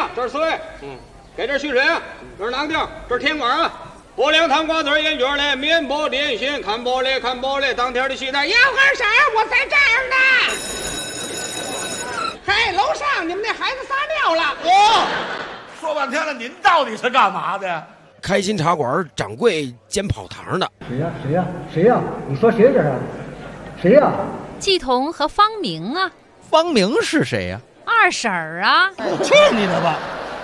这是4位，给这蓄水啊，这是囊锭，这是甜管啊。拨凉汤瓜子烟卷嘞，面包点心，看玻璃看玻璃，当天的西单。 要干啥？我在这儿呢。嘿，楼上你们那孩子撒尿了。 说半天了，您到底是干嘛的呀？ 开心茶馆掌柜兼跑堂的。 谁呀？你说谁这是？谁呀？ 季彤和方明啊。 方明是谁呀？ 二婶儿啊。 去你的吧！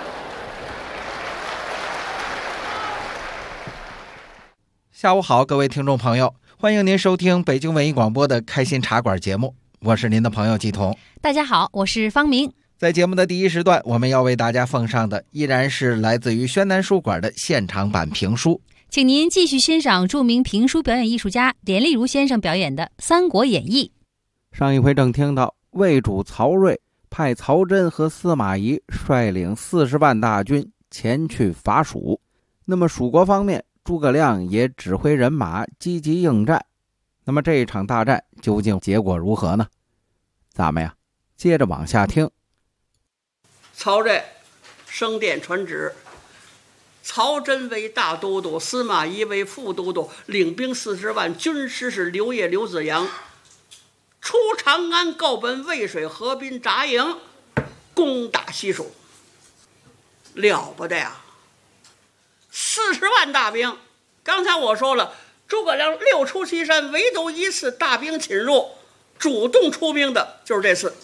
下午好，各位听众朋友，欢迎您收听北京文艺广播的开心茶馆节目，我是您的朋友季彤。 大家好，我是方明。 在节目的第一时段，我们要为大家奉上的依然是来自于宣南书馆的现场版评书， 请您继续欣赏著名评书表演艺术家连丽如先生表演的《三国演义》。 上一回正听到魏主曹睿派曹真和司马懿率领40万大军前去伐蜀，那么蜀国方面诸葛亮也指挥人马积极应战。那么这一场大战究竟结果如何呢？咱们接着往下听。 曹睿升殿传旨，曹真为大都督，司马懿为副都督，领兵40万，军师是刘烨、刘子阳，出长安，告奔渭水河滨扎营，攻打西蜀。了不得呀！40万大兵，刚才我说了，诸葛亮6出祁山，唯独一次大兵侵入，主动出兵的就是这次。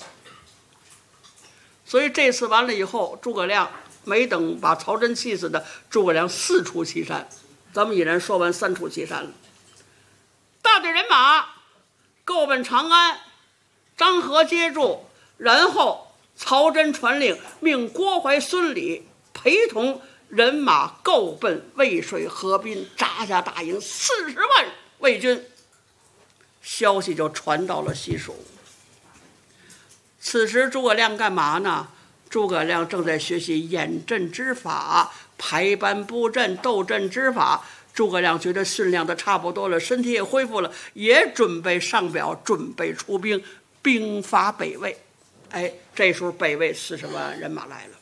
所以这次完了以后，诸葛亮没等把曹真气死的，诸葛亮4出祁山。咱们已然说完3出祁山了。大队人马够奔长安，张合接住，然后曹真传令，命郭淮、孙礼陪同人马够奔渭水河滨，扎下大营，40万魏军。消息就传到了西蜀。此时诸葛亮干嘛呢？诸葛亮正在学习演阵之法，排班布阵，斗阵之法。诸葛亮觉得训练的差不多了，身体也恢复了，也准备上表，准备出兵，兵发北魏。这时候北魏40万人马来了。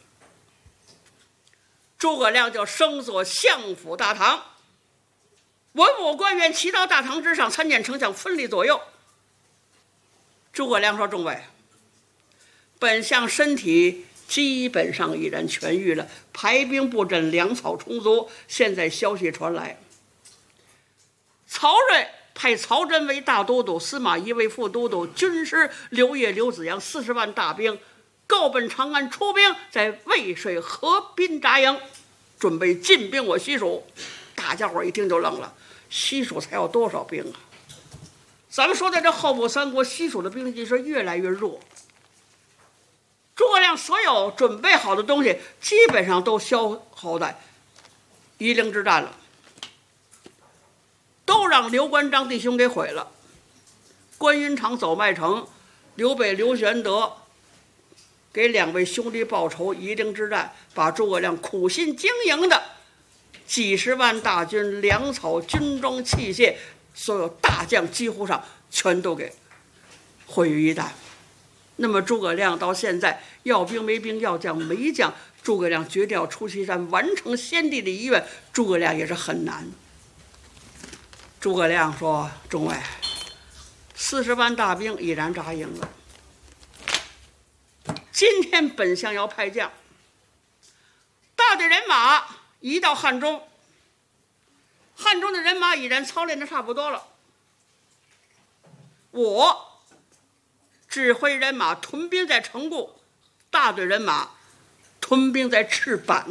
诸葛亮就升做相府大堂，文武官员齐到大堂之上，参见丞相分立左右。诸葛亮说：“众位，本相身体基本上已然痊愈了，排兵布阵，粮草充足。现在消息传来，曹睿派曹真为大都督，司马懿为副都督，军师刘烨、刘子阳40万大兵告奔长安，出兵在渭水河滨扎营，准备进兵我西蜀。”大家伙一听就愣了，西蜀才有多少兵啊？咱们说在这后部三国，西蜀的兵力是越来越弱。诸葛亮所有准备好的东西基本上都消耗在夷陵之战了，都让刘关张弟兄给毁了。关云长走麦城，刘备、刘玄德给2位兄弟报仇，夷陵之战把诸葛亮苦心经营的几十万大军、粮草、军装、器械，所有大将几乎上全都给毁于一旦。那么诸葛亮到现在要兵没兵，要将没将，诸葛亮决定要出祁山，完成先帝的遗愿，诸葛亮也是很难。诸葛亮说：“众位，40万大兵已然扎营了，今天本相要派将，大队人马移到汉中，汉中的人马已然操练的差不多了，我指挥人马屯兵在城固，大队人马屯兵在赤坂。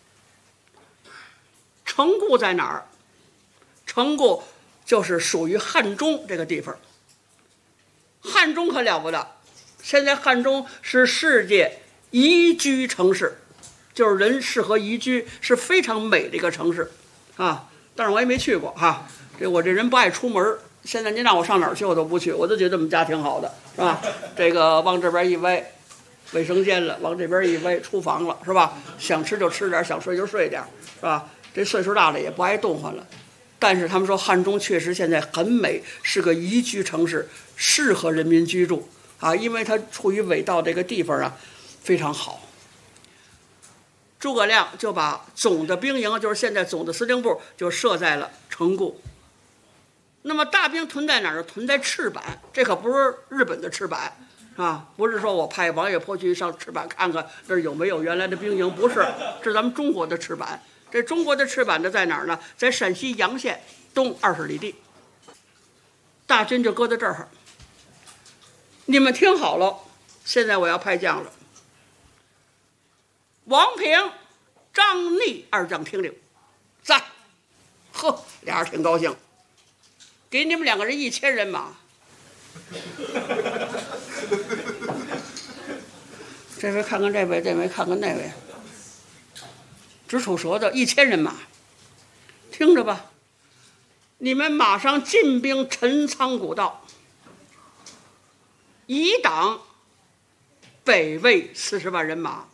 城固在哪儿？城固就是属于汉中这个地方。汉中可了不得，现在汉中是世界宜居城市，就是人适合宜居，是非常美的一个城市啊。但是我也没去过哈，我这人不爱出门，现在您让我上哪儿去我都不去，我都觉得我们家挺好的，是吧？这个往这边一歪，卫生间了；往这边一歪，厨房了，是吧？想吃就吃点，想睡就睡点，是吧？这岁数大了也不爱动换了。但是他们说汉中确实现在很美，是个宜居城市，适合人民居住啊，因为它处于纬道这个地方啊，非常好。 诸葛亮就把总的兵营，就是现在总的司令部，就设在了成固。那么大兵屯在哪儿呢？屯在赤坂，这可不是日本的赤坂啊，不是说我派王爷坡去上赤坂看看这儿有没有原来的兵营，不是，这是咱们中国的赤坂。这中国的赤坂呢在哪儿呢？在陕西洋县东20里地。大军就搁在这儿。你们听好了，现在我要派将了。王平、张逆二将听令，在。呵，俩人挺高兴，给你们2个人1000人马。这位看看这位，这位看看那位，直吐舌头，1000人马，听着吧。你们马上进兵陈仓古道，以挡北魏40万人马。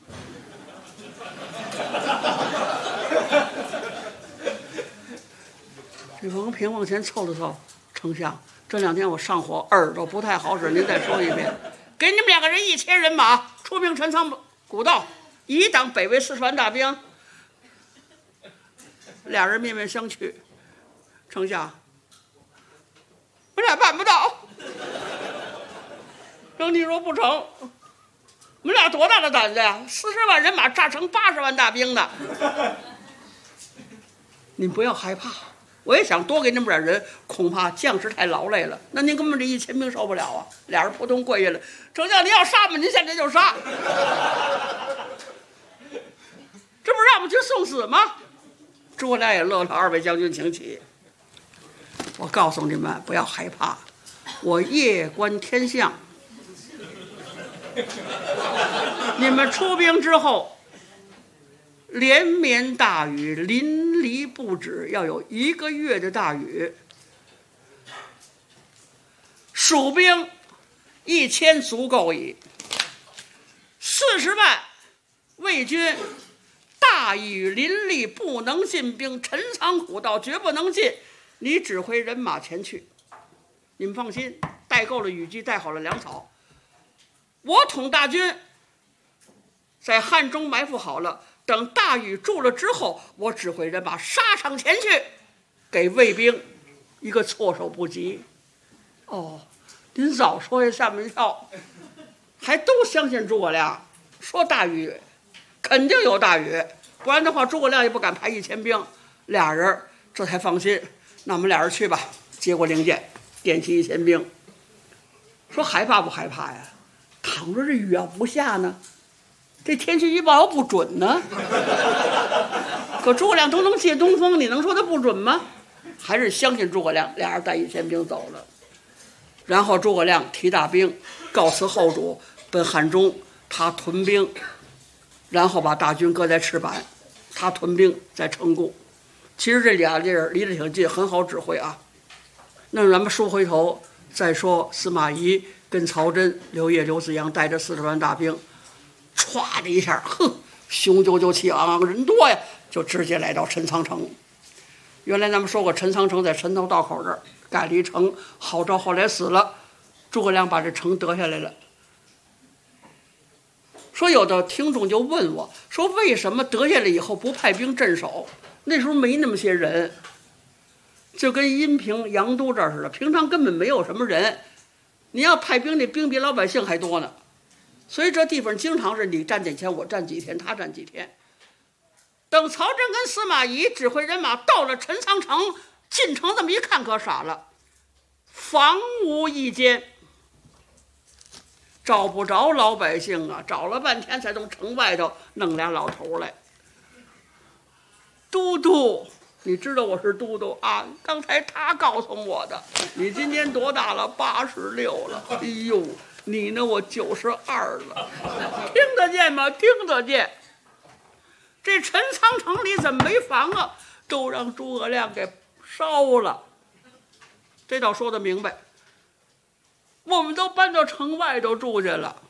这王平往前凑了凑，丞相，这2天我上火，耳朵不太好使，您再说一遍。给你们2个人1000人马，出兵陈仓古道，以挡北魏40万大兵。俩人面面相觑。丞相，我俩办不到。郑帝说不成，我们俩多大的胆子呀？40万人马炸成80万大兵的。您不要害怕，我也想多给你们点人，恐怕将士太劳累了。那您根本这1000兵受不了啊！俩人扑通跪下来，丞相您要杀吗？您现在就杀，这不是让我们去送死吗？诸葛亮也乐了，2位将军请起。我告诉你们，不要害怕，我夜观天象。你们出兵之后，连绵大雨，淋漓不止，要有1个月的大雨。蜀兵1000足够矣，40万魏军大雨淋漓，不能进兵，陈仓古道绝不能进。你指挥人马前去，你们放心，带够了雨具，带好了粮草。我统大军在汉中埋伏好了，等大雨住了之后，我指挥人马杀上前去，给魏兵一个措手不及。哦，您早说也吓我一跳，还都相信诸葛亮，说大雨肯定有大雨，不然的话诸葛亮也不敢派1000兵。俩人这才放心，那我们俩人去吧。接过令箭，点起1000兵，说害怕不害怕呀？倘若这雨要不下呢？这天气预报要不准呢？可诸葛亮都能借东风，你能说他不准吗？还是相信诸葛亮，俩人带1000兵走了。然后诸葛亮提大兵告辞后主，奔汉中，他屯兵，然后把大军搁在赤坂，他屯兵在成固。其实这俩地儿离得挺近，很好指挥啊。那咱们说回头再说，司马懿跟曹真、刘烨、刘子阳带着40万大兵，歘的一下，雄赳赳气昂昂，人多呀，就直接来到陈仓城。原来咱们说过，陈仓城在陈头道口这儿盖了一城，郝昭后来死了，诸葛亮把这城得下来了。说有的听众就问我说，为什么得下来以后不派兵镇守？那时候没那么些人，就跟阴平、阳都这儿似的，平常根本没有什么人，你要派兵，那兵比老百姓还多呢。所以这地方经常是你站几天，我站几天，他站几天。等曹真跟司马懿指挥人马到了陈仓城，进城这么一看，可傻了，房无一间，找不着老百姓啊！找了半天才从城外头弄俩老头来。都督，你知道我是都督啊？刚才他告诉我的。你今年多大了？86了。哎呦，你呢？我92了。听得见吗？听得见。这陈仓城里怎么没房啊？都让诸葛亮给烧了。这倒说得明白。我们都搬到城外头住去了。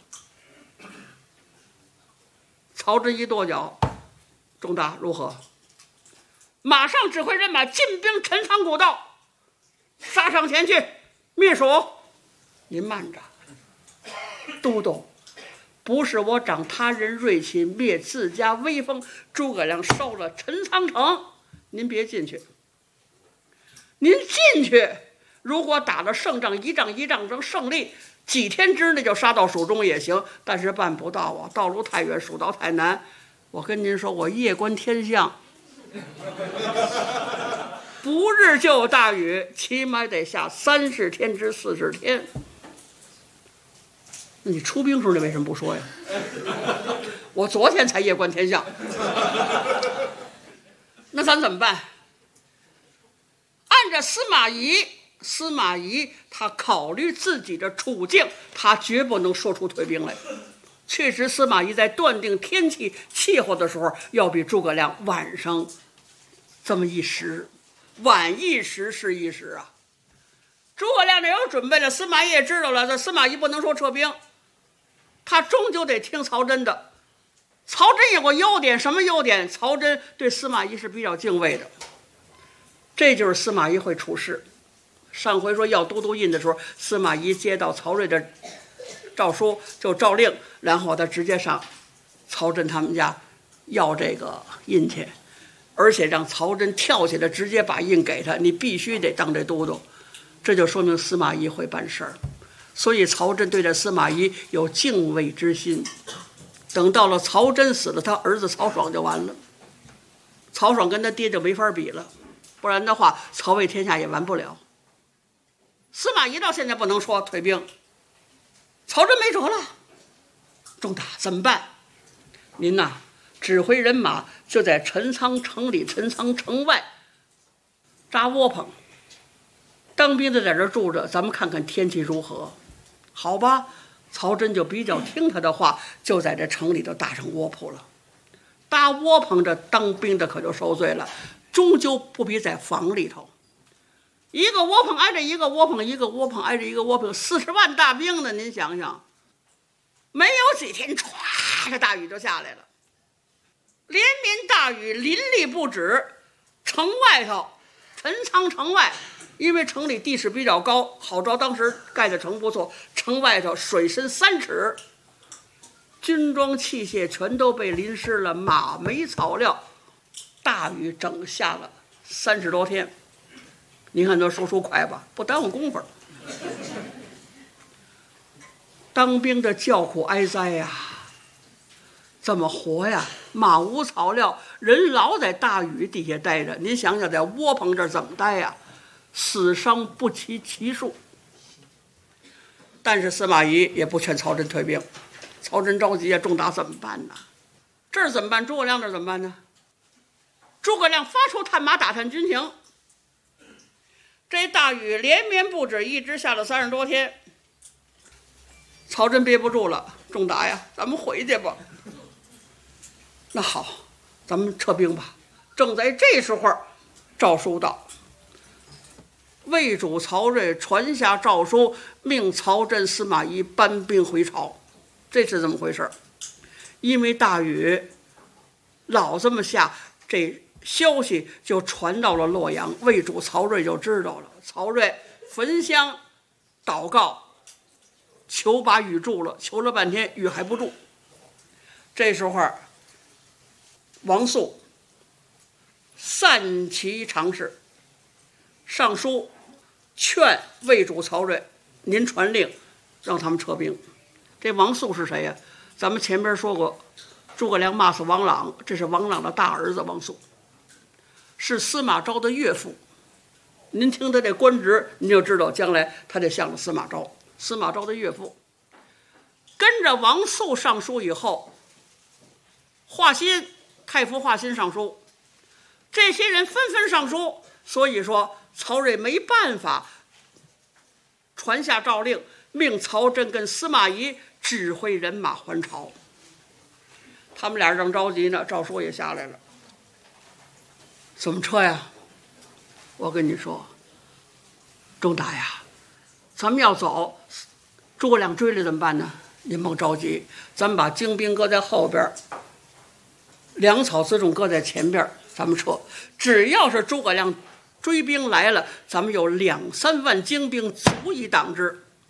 曹真一跺脚，仲达如何？马上指挥人马进兵陈仓古道，杀上前去灭蜀。您慢着，都督不是我长他人锐气，灭自家威风。诸葛亮烧了陈仓城，您别进去。您进去，如果打了胜仗，一仗一仗争胜利，几天之内就杀到蜀中也行，但是办不到啊，道路太远，蜀道太难。我跟您说，我夜观天象，不日就有大雨，起码得下30天至40天。那你出兵时候你为什么不说呀？我昨天才夜观天象。那咱怎么办？按照司马懿他考虑自己的处境，他绝不能说出退兵来。确实，司马懿在断定天气气候的时候，要比诸葛亮晚上这么一时，晚一时是一时啊。诸葛亮这有准备了，司马懿也知道了，这司马懿不能说撤兵，他终究得听曹真的。曹真有个优点，什么优点？曹真对司马懿是比较敬畏的，这就是司马懿会处事。上回说要都督印的时候，司马懿接到曹睿的诏书就诏令，然后他直接上曹真他们家要这个印去，而且让曹真跳起来直接把印给他，你必须得当这都督。这就说明司马懿会办事儿，所以曹真对这司马懿有敬畏之心。等到了曹真死了，他儿子曹爽就完了，曹爽跟他爹就没法比了，不然的话曹魏天下也完不了。司马懿到现在不能说退兵，曹真没辙了。仲达怎么办？您呐，指挥人马就在陈仓城里、陈仓城外扎窝棚，当兵的在这住着，咱们看看天气如何。好吧，曹真就比较听他的话，就在这城里头搭上窝铺了。搭窝棚这当兵的可就受罪了，终究不比在房里头。一个窝棚挨着一个窝棚，一个窝棚挨着一个窝棚，40万大兵呢，您想想，没有几天，歘，这大雨就下来了，连绵大雨淋漓不止。城外头，陈仓城外，因为城里地势比较高，好招当时盖的城不错，城外头水深3尺，军装器械全都被淋湿了，马没草料，大雨整下了30多天。您看这说书快吧，不耽误功夫。当兵的叫苦哀哉呀，怎么活呀？马无草料，人老在大雨底下待着，您想想在窝棚这儿怎么待呀？死伤不齐其数。但是司马懿也不劝曹真退兵，曹真着急啊，仲达怎么办呢？这儿怎么办？诸葛亮这儿怎么办呢？诸葛亮发出探马打探军情。这大雨连绵不止，一直下了30多天。曹真憋不住了，仲达呀，咱们回去吧。那好，咱们撤兵吧。正在这时候，诏书到，魏主曹睿传下诏书，命曹真、司马懿搬兵回朝。这是怎么回事？因为大雨老这么下，这消息就传到了洛阳，魏主曹睿就知道了。曹睿焚香祷告，求把雨住了，求了半天雨还不住。这时候王肃散骑常侍上书劝魏主曹睿，您传令让他们撤兵。这王肃是谁呀？咱们前边说过，诸葛亮骂死王朗，这是王朗的大儿子王肃，是司马昭的岳父。您听他这官职，您就知道将来他得向着司马昭，司马昭的岳父。跟着王肃上书以后，华歆太傅华歆上书，这些人纷纷上书，所以说曹睿没办法传下诏令，命曹真跟司马懿指挥人马还朝。他们俩正着急呢，诏书也下来了。怎么撤呀？我跟你说，仲达呀，咱们要走，诸葛亮追来怎么办呢？您甭着急，咱们把精兵搁在后边，粮草辎重搁在前边，咱们撤。只要是诸葛亮追兵来了，咱们有2-3万精兵足以挡之。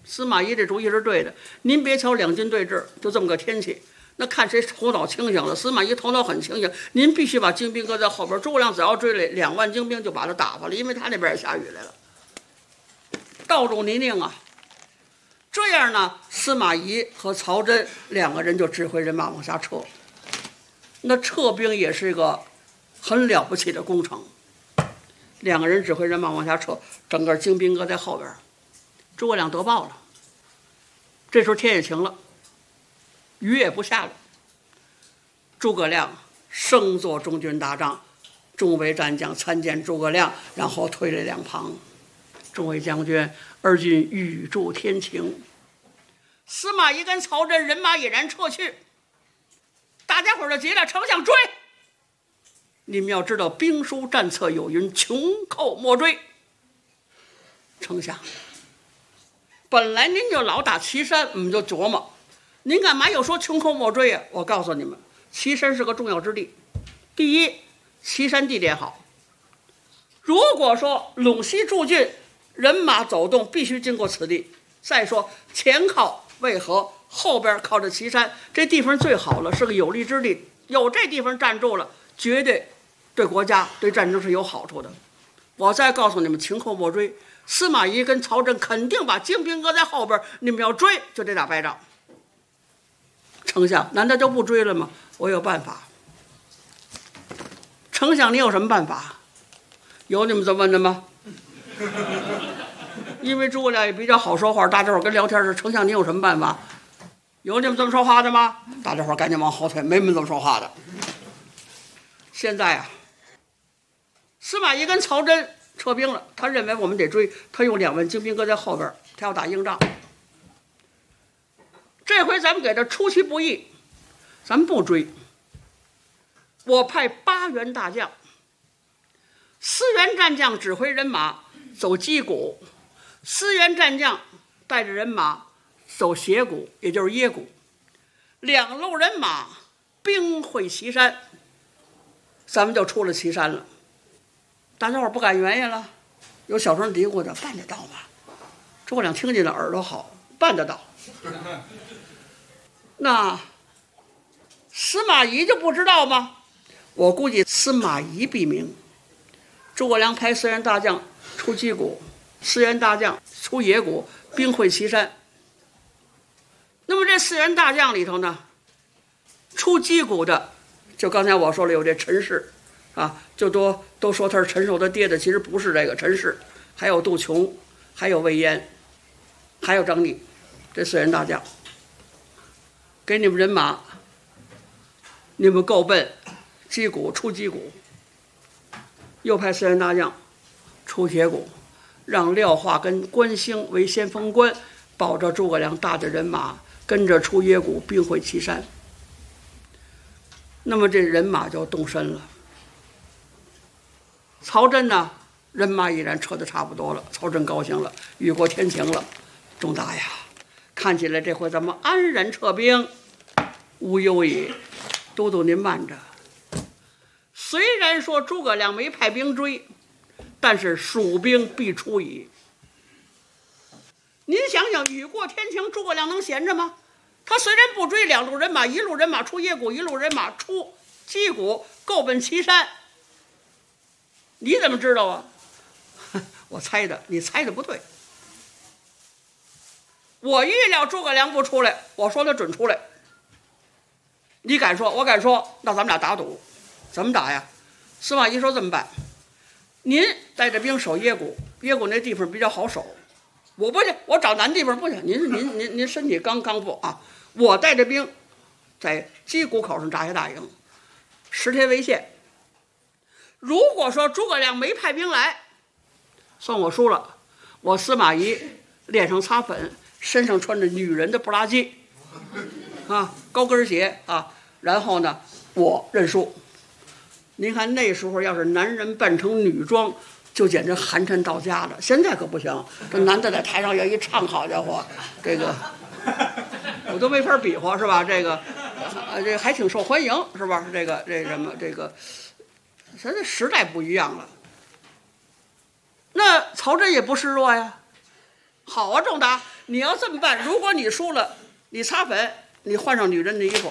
司马懿这主意是对的。您别瞧两军对峙，就这么个天气，那看谁头脑清醒了。司马懿头脑很清醒，您必须把精兵搁在后边。诸葛亮只要追来2万精兵就把他打发了，因为他那边也下雨来了，道路泥泞啊。这样呢，司马懿和曹真2个人就指挥人马往下撤。那撤兵也是一个很了不起的工程。2个人指挥人马往下撤，整个精兵搁在后边。诸葛亮得报了，这时候天也晴了，雨也不下了。诸葛亮升坐中军大帐，众位战将参见诸葛亮，然后退了2旁。众位将军，儿君语助天晴。司马懿跟曹真人马已然撤去，大家伙就急了，丞相追！你们要知道，兵书战策有云：穷寇莫追。丞相，本来您就老打岐山，我们就琢磨，您干嘛又说穷寇莫追啊？我告诉你们，岐山是个重要之地。第一，岐山地点好。如果说陇西驻郡，人马走动必须经过此地。再说前靠渭河，后边靠着岐山，这地方最好了，是个有利之地。有这地方站住了，绝对对国家对战争是有好处的。我再告诉你们，穷寇莫追。司马懿跟曹真肯定把精兵搁在后边，你们要追就得打败仗。丞相，难道就不追了吗？我有办法。丞相，你有什么办法？有你们这么问的吗？因为诸葛亮也比较好说话，大家伙跟聊天时，丞相你有什么办法？有你们这么说话的吗？大家伙赶紧往后退，没你们这么说话的。现在啊，司马懿跟曹真撤兵了，他认为我们得追，他用2万精兵搁在后边，他要打硬仗。这回咱们给他出其不意，咱们不追。我派8员大将，4员战将指挥人马走击鼓，4员战将带着人马走斜谷，也就是耶谷，2路人马兵会岐山，咱们就出了岐山了。大家伙不敢原因了，有小声嘀咕的，办得到吗？诸葛亮听见了，耳朵好，办得到。那司马懿就不知道吗？我估计司马懿毙命。诸葛亮派4员大将出击鼓，4员大将出野谷，兵会岐山。那么这4员大将里头呢，出击鼓的，就刚才我说了，有这陈氏啊，就都说他是陈寿他爹的，其实不是这个陈氏，还有杜琼，还有魏延，还有张逆，这4员大将，给你们人马，你们够奔，击鼓出击鼓。又派4员大将出铁谷，让廖化跟关兴为先锋官，保着诸葛亮大的人马跟着出野谷，兵会岐山。那么这人马就动身了。曹真呢，人马已然撤得差不多了，曹真高兴了，雨过天晴了。仲大呀，看起来这回咱们安然撤兵，无忧矣。都督您慢着。虽然说诸葛亮没派兵追，但是蜀兵必出矣。您想想，雨过天晴，诸葛亮能闲着吗？他虽然不追2路人马，1路人马出野谷，1路人马出击鼓，够奔岐山。你怎么知道啊？我猜的，你猜的不对。我预料诸葛亮不出来，我说他准出来。你敢说，我敢说，那咱们俩打赌。怎么打呀？司马懿说这么办，您带着兵守野谷，野谷那地方比较好守。我不行，我找难地方不行。您身体刚不啊？我带着兵在击鼓口上扎下大营，10天为限。如果说诸葛亮没派兵来，算我输了。我司马懿脸上擦粉，身上穿着女人的布拉基啊，高跟鞋啊，然后呢，我认输。您看那时候要是男人扮成女装，就简直寒碜到家了。现在可不行，这男的在台上要一唱，好家伙，这个我都没法比划，是吧？这个这还挺受欢迎，是吧？这什么这个，现在时代不一样了。那曹真也不示弱呀。好啊，仲达， 你要这么办，如果你输了，你擦粉，你换上女人的衣服，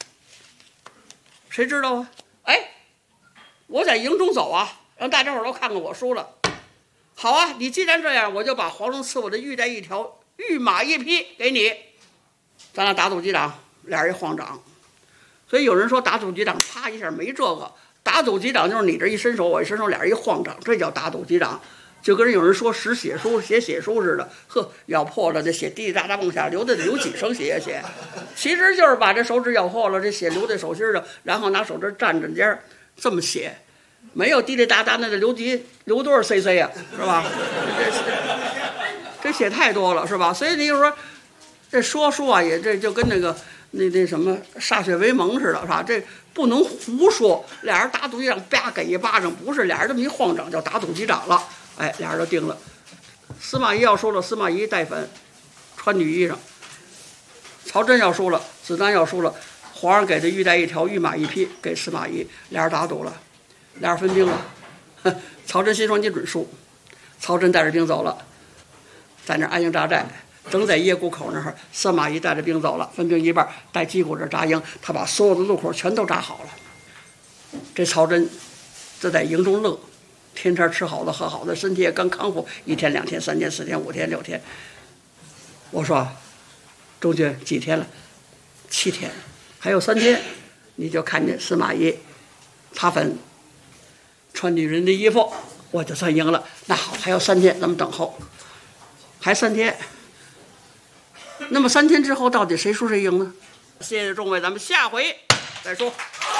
谁知道啊？哎，我在营中走啊，让大家伙都看看我输了。好啊，你既然这样，我就把皇上赐我的玉带一条，御马一匹给你，咱俩打赌击掌，俩人一晃掌。所以有人说打赌击掌，啪一下没这个，打赌击掌就是你这一伸手，我一伸手，俩人一晃掌，这叫打赌击掌。就跟有人说使写书写书似的，呵，咬破了这血滴滴答答往下流的，流几声血呀血，其实就是把这手指咬破了，这血流在手心上，然后拿手指蘸着尖儿这么写，没有滴滴答答那得流多少 cc 呀，是吧？这血太多了，是吧？所以你就说这说书啊，也这就跟那个那什么歃血为盟似的，是吧？这不能胡说，俩人打赌击掌，啪给一巴掌，不是俩人这么一晃掌叫打赌击掌了。哎，俩人都定了。司马懿要输了，司马懿带粉，穿女衣裳；曹真要输了，子丹要输了，皇上给他玉带一条，御马一匹给司马懿。俩人打赌了，俩人分兵了。曹真心说你准输，曹真带着兵走了，在那安营扎寨，正在邺谷口那儿，司马懿带着兵走了，分兵一半，在箕谷这扎营，他把所有的路口全都扎好了。这曹真就在营中乐。天天吃好的喝好的，身体也刚康复，1天2天3天4天5天6天。我说，中军几天了？7天，还有3天，你就看见司马懿擦粉，穿女人的衣服，我就算赢了。那好，还有3天，咱们等候，还3天。那么3天之后，到底谁输谁赢呢？谢谢众位，咱们下回再说。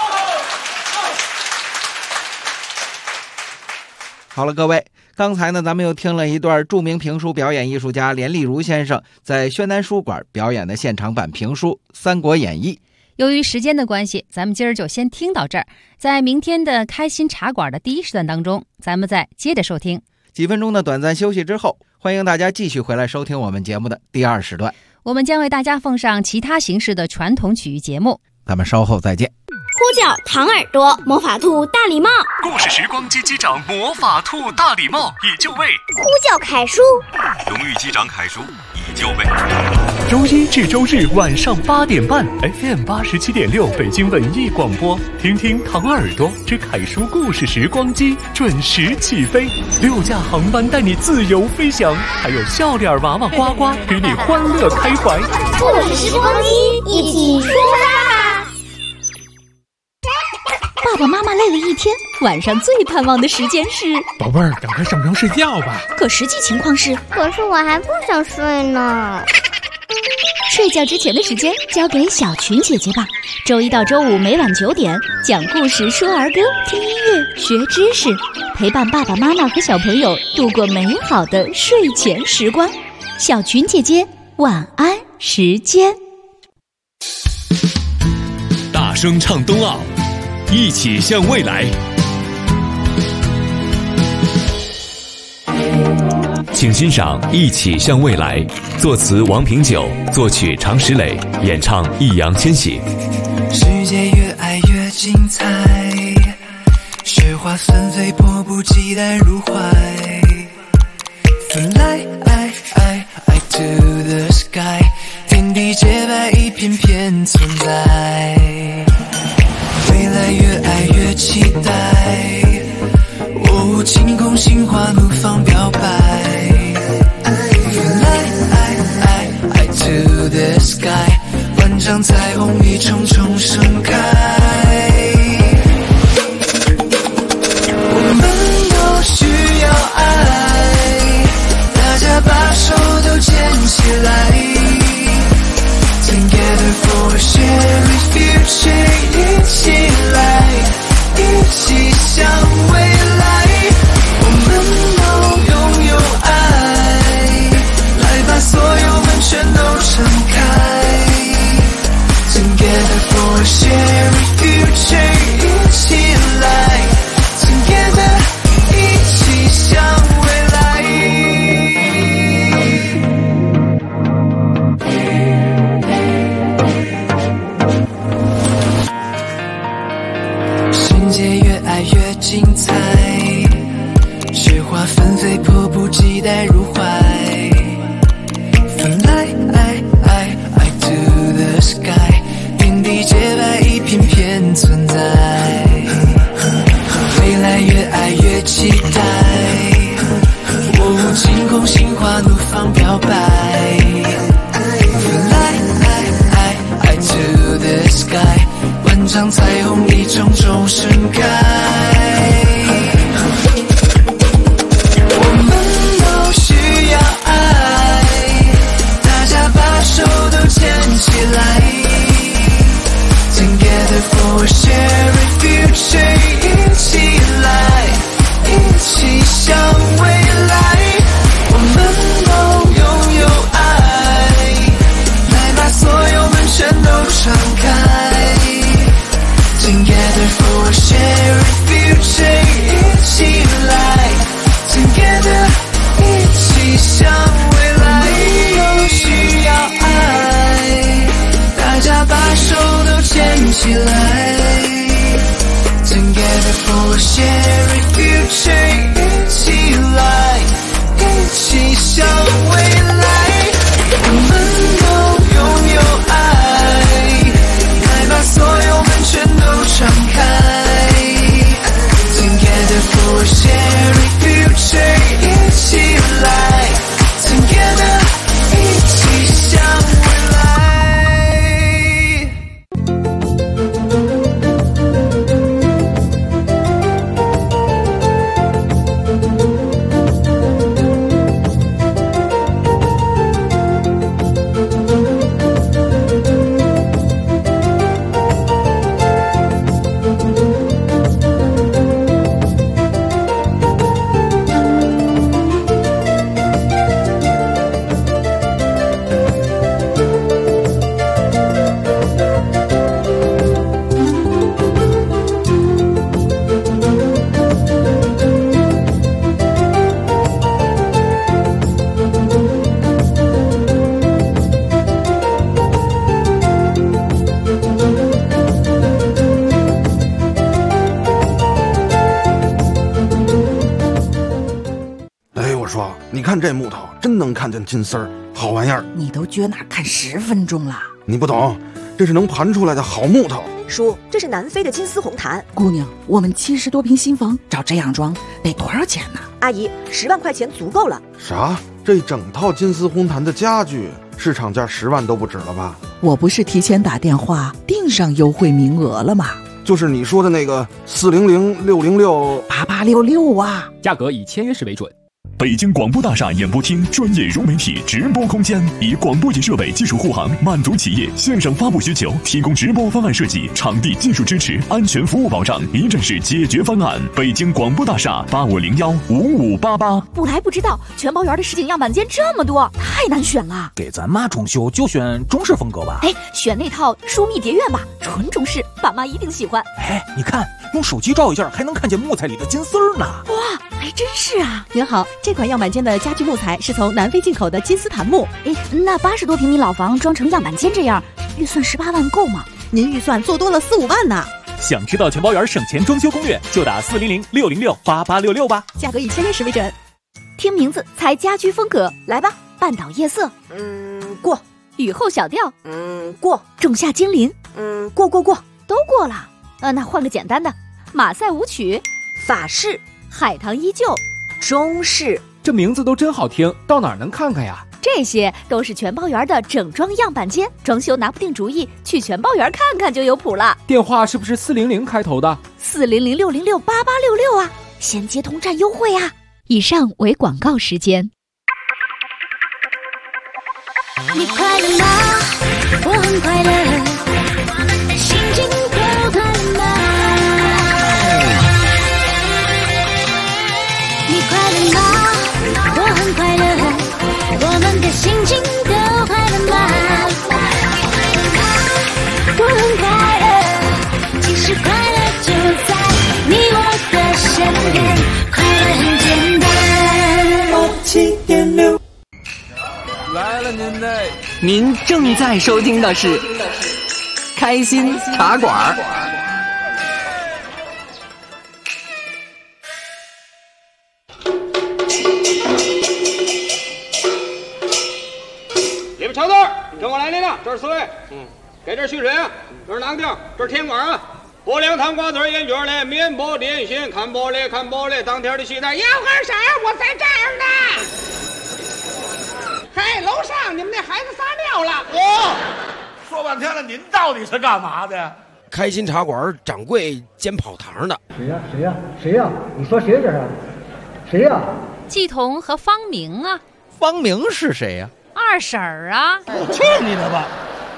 好了，各位，刚才呢，咱们又听了一段著名评书表演艺术家连丽如先生在宣南书馆表演的现场版评书《三国演义》。 由于时间的关系，咱们今儿就先听到这儿。在明天的开心茶馆的第1时段当中，咱们再接着收听。 几分钟的短暂休息之后，欢迎大家继续回来收听我们节目的第2时段。 我们将为大家奉上其他形式的传统曲艺节目。 咱们稍后再见。 呼叫唐耳朵，魔法兔大礼帽， 故事时光机机长魔法兔大礼帽已就位， 呼叫凯叔， 荣誉机长凯叔已就位。周1至周日晚上8点半 FM 87.6北京文艺广播，听听唐耳朵之凯叔故事时光机准时起飞，6架航班带你自由飞翔，还有笑脸娃娃呱呱与你欢乐开怀。 故事时光机一起出发吧！ 爸爸妈妈累了一天，晚上最盼望的时间是宝贝儿，赶快上床睡觉吧。 可实际情况是， 可是我还不想睡呢。 睡觉之前的时间交给小群姐姐吧。周1到周5每晚9点，讲故事、说儿歌、听音乐、学知识，陪伴爸爸妈妈和小朋友度过美好的睡前时光。小群姐姐晚安时间。 大声唱冬奥，一起向未来。请欣赏《一起向未来》，作词王平久，作曲常石磊，演唱易烊千玺。 世界越爱越精彩，雪花纷飞，迫不及待入怀。Fly to the sky， 天地洁白，一片片存在。未来越爱越期待，晴空心花怒放表白。Fly to the sky， 万丈彩虹一重重盛开。我们都需要爱。 惊空心花怒放表白 Fly I to the sky 万丈彩虹一种种盛开我们都需要爱大家把手都牵起来 Together for a shared future 一起来一起向未来我们都拥有爱来把所有门全都敞开 Together for a shared future 一起来 Together 一起向未来都需要爱大家把手都牵起来 Together for a shared future 一起来一起向未来我们都拥有爱来把所有门全都敞开 Together for a shared future 一起来 Together 一起向未来你看这木头真能看见金丝儿，好玩意儿。 你都撅那看10分钟了， 你不懂，这是能盘出来的好木头。 叔，这是南非的金丝红檀。 姑娘，我们70多平新房，照这样装得多少钱呢？ 阿姨，10万块钱足够了。 啥？这整套金丝红檀的家具，市场价10万都不止了吧？ 我不是提前打电话订上优惠名额了吗？ 就是你说的那个400-606-8866 啊， 价格以签约时为准。 北京广播大厦演播厅专业融媒体直播空间，以广播级设备技术护航，满足企业线上发布需求，提供直播方案设计、场地技术支持、安全服务保障，一站式解决方案。北京广播大厦8501-5588。 不来不知道，全包园的实景样板间这么多，太难选了。 给咱妈装修就选中式风格吧。 哎，选那套疏密蝶院吧，纯中式，爸妈一定喜欢。 哎，你看，用手机照一下，还能看见木材里的金丝儿呢。 哇，还真是啊！ 您好，这款样板间的家具木材是从南非进口的金丝檀木。 哎，那80多平米老房装成样板间这样，预算18万够吗？ 您预算做多了4-5万呢。 想知道全包园省钱装修攻略，就打400-606-8866吧。 价格以签约时为准。 听名字猜家居风格，来吧。半岛夜色， 过。 雨后小调， 过。 仲夏精灵， 过， 都过了。那换个简单的，马赛舞曲， 法式， 海棠依旧， 中式。 这名字都真好听，到哪儿能看看呀？ 这些都是全包园的整装样板间，装修拿不定主意，去全包园看看就有谱了。 电话是不是400开头的 ？400-606-8866啊，先接通占优惠啊！以上为广告时间。 你快乐吗？我很快乐，心情都快乐吗？你快乐吗？我很快乐，我们的心情都快乐吗？我很快乐，其实快乐就在你我的身边，快乐很简单。87.6 来了您正在收听的是开心茶馆。 你们瞧字，跟我来领了，这是4位。给这续水啊，这是囊丁，这是甜瓜啊。拨凉糖瓜子烟卷嘞，面包点心，看玻璃，当天的戏台。 要喝啥？我在这儿呢。 孩子撒尿了。 说半天了，您到底是干嘛的呀？ 开心茶馆掌柜兼跑堂的。 谁呀？谁呀？谁呀？你说谁这是？谁呀？ 季彤和方明啊。 方明是谁呀？ 二婶儿啊。 去你的吧！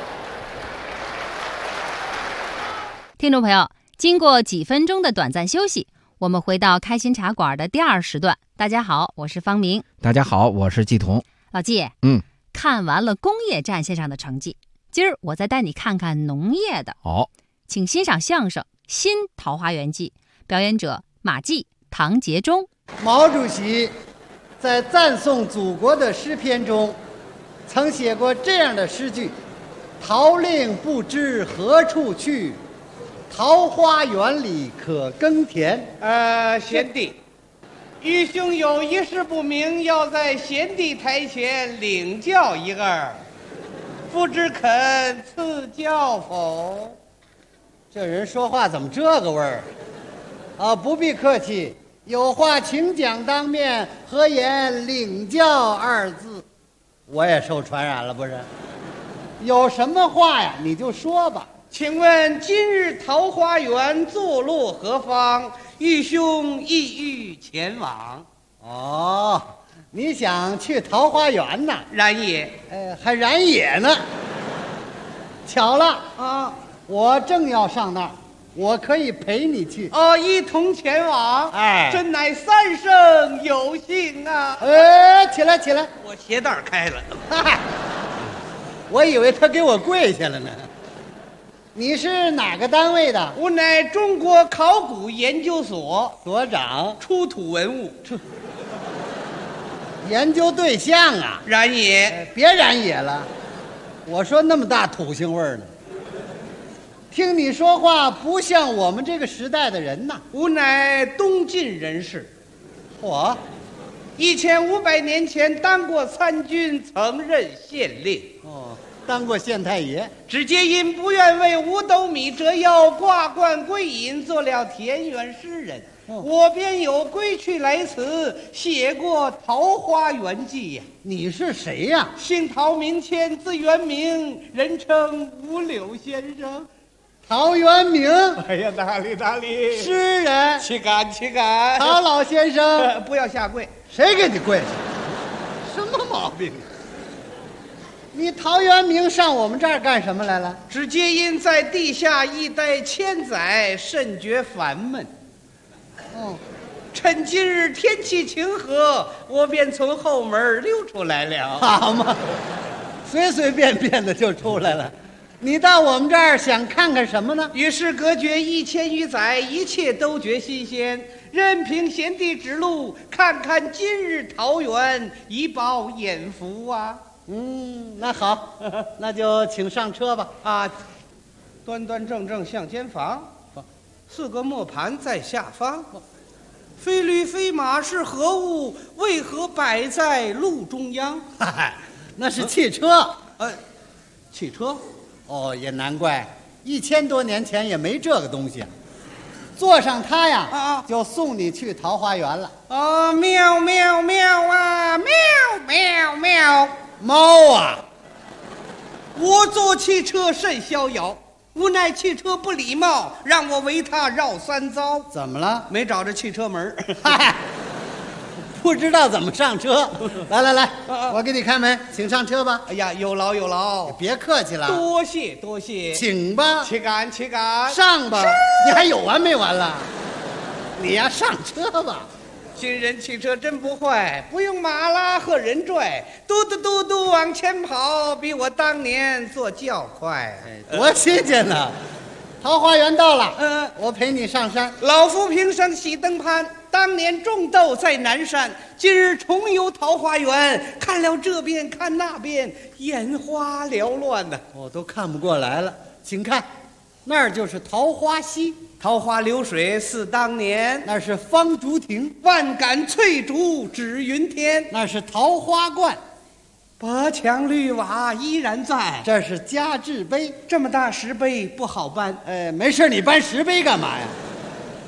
听众朋友，经过几分钟的短暂休息，我们回到开心茶馆的第2时段。大家好，我是方明。 大家好，我是季彤。 老季，看完了工业战线上的成绩，今儿我再带你看看农业的。请欣赏相声《新桃花源记》，表演者马季、唐杰忠。 毛主席在赞颂祖国的诗篇中，曾写过这样的诗句：桃令不知何处去，桃花源里可耕田。 贤弟，愚兄有一事不明，要在贤弟台前领教一二，不知肯赐教否？ 这人说话怎么这个味儿？不必客气，有话请讲当面，何言领教2字？我也受传染了，不是？有什么话呀，你就说吧。 请问今日桃花源坐落何方？愚兄意欲前往。 你想去桃花源呐？ 然也。 还然也呢。巧了我正要上那儿，我可以陪你去。 一同前往。真乃3生有幸啊！ 起来！ 我鞋带开了。 我以为他给我跪下了呢。你是哪个单位的？ 我乃中国考古研究所所长， 出土文物研究对象啊。 然也。 别然也了，我说那么大土腥味儿呢。听你说话不像我们这个时代的人呐。 吾乃东晋人士。 我 1500年前当过参军，曾任县令。 当过县太爷， 只皆因不愿为5斗米折腰，挂冠归隐，做了田园诗人。我便有归去来辞，写过《桃花源记》呀。 你是谁呀？ 姓陶名谦，字元明，人称五柳先生。 陶渊明。 哎呀，哪里？ 诗人。 岂敢！ 陶老先生， 不要下跪。 谁给你跪下？什么毛病？你陶渊明上我们这儿干什么来了？ 只皆因在地下一待1000载，甚觉烦闷。趁今日天气晴和，我便从后门溜出来了。 好嘛，随便的就出来了。你到我们这儿想看看什么呢？ 与世隔绝1000余载，一切都觉新鲜。任凭贤弟指路，看看今日桃源，以饱眼福啊。 那好，那就请上车吧。 端正向前方，4个磨盘在下方。非驴非马是何物？为何摆在路中央？ 那是汽车。 汽车？ 也难怪，1000多年前也没这个东西。坐上它呀，就送你去桃花源了。 喵喵喵啊，喵喵喵！ 猫啊！ 我坐汽车甚逍遥，无奈汽车不礼貌，让我为他绕3遭。 怎么了？ 没找着汽车门。 不知道怎么上车。来，我给你开门，请上车吧。 哎呀，有劳。 别客气了。 多谢。 请吧。 岂敢。 上吧。你还有完没完了？你呀，上车吧。 新人汽车真不坏，不用马拉和人拽，嘟嘟往前跑，比我当年坐轿快。 多新鲜呢！桃花源到了，我陪你上山。 老夫平生喜登攀，当年种豆在南山，今日重游桃花源，看了这边看那边，眼花缭乱呢。 我都看不过来了，请看，那儿就是桃花溪。 桃花流水似当年， 那是方竹亭； 万杆翠竹指云天， 那是桃花观； 白墙绿瓦依然在， 这是嘉志碑。 这么大石碑不好搬， 没事，你搬石碑干嘛呀？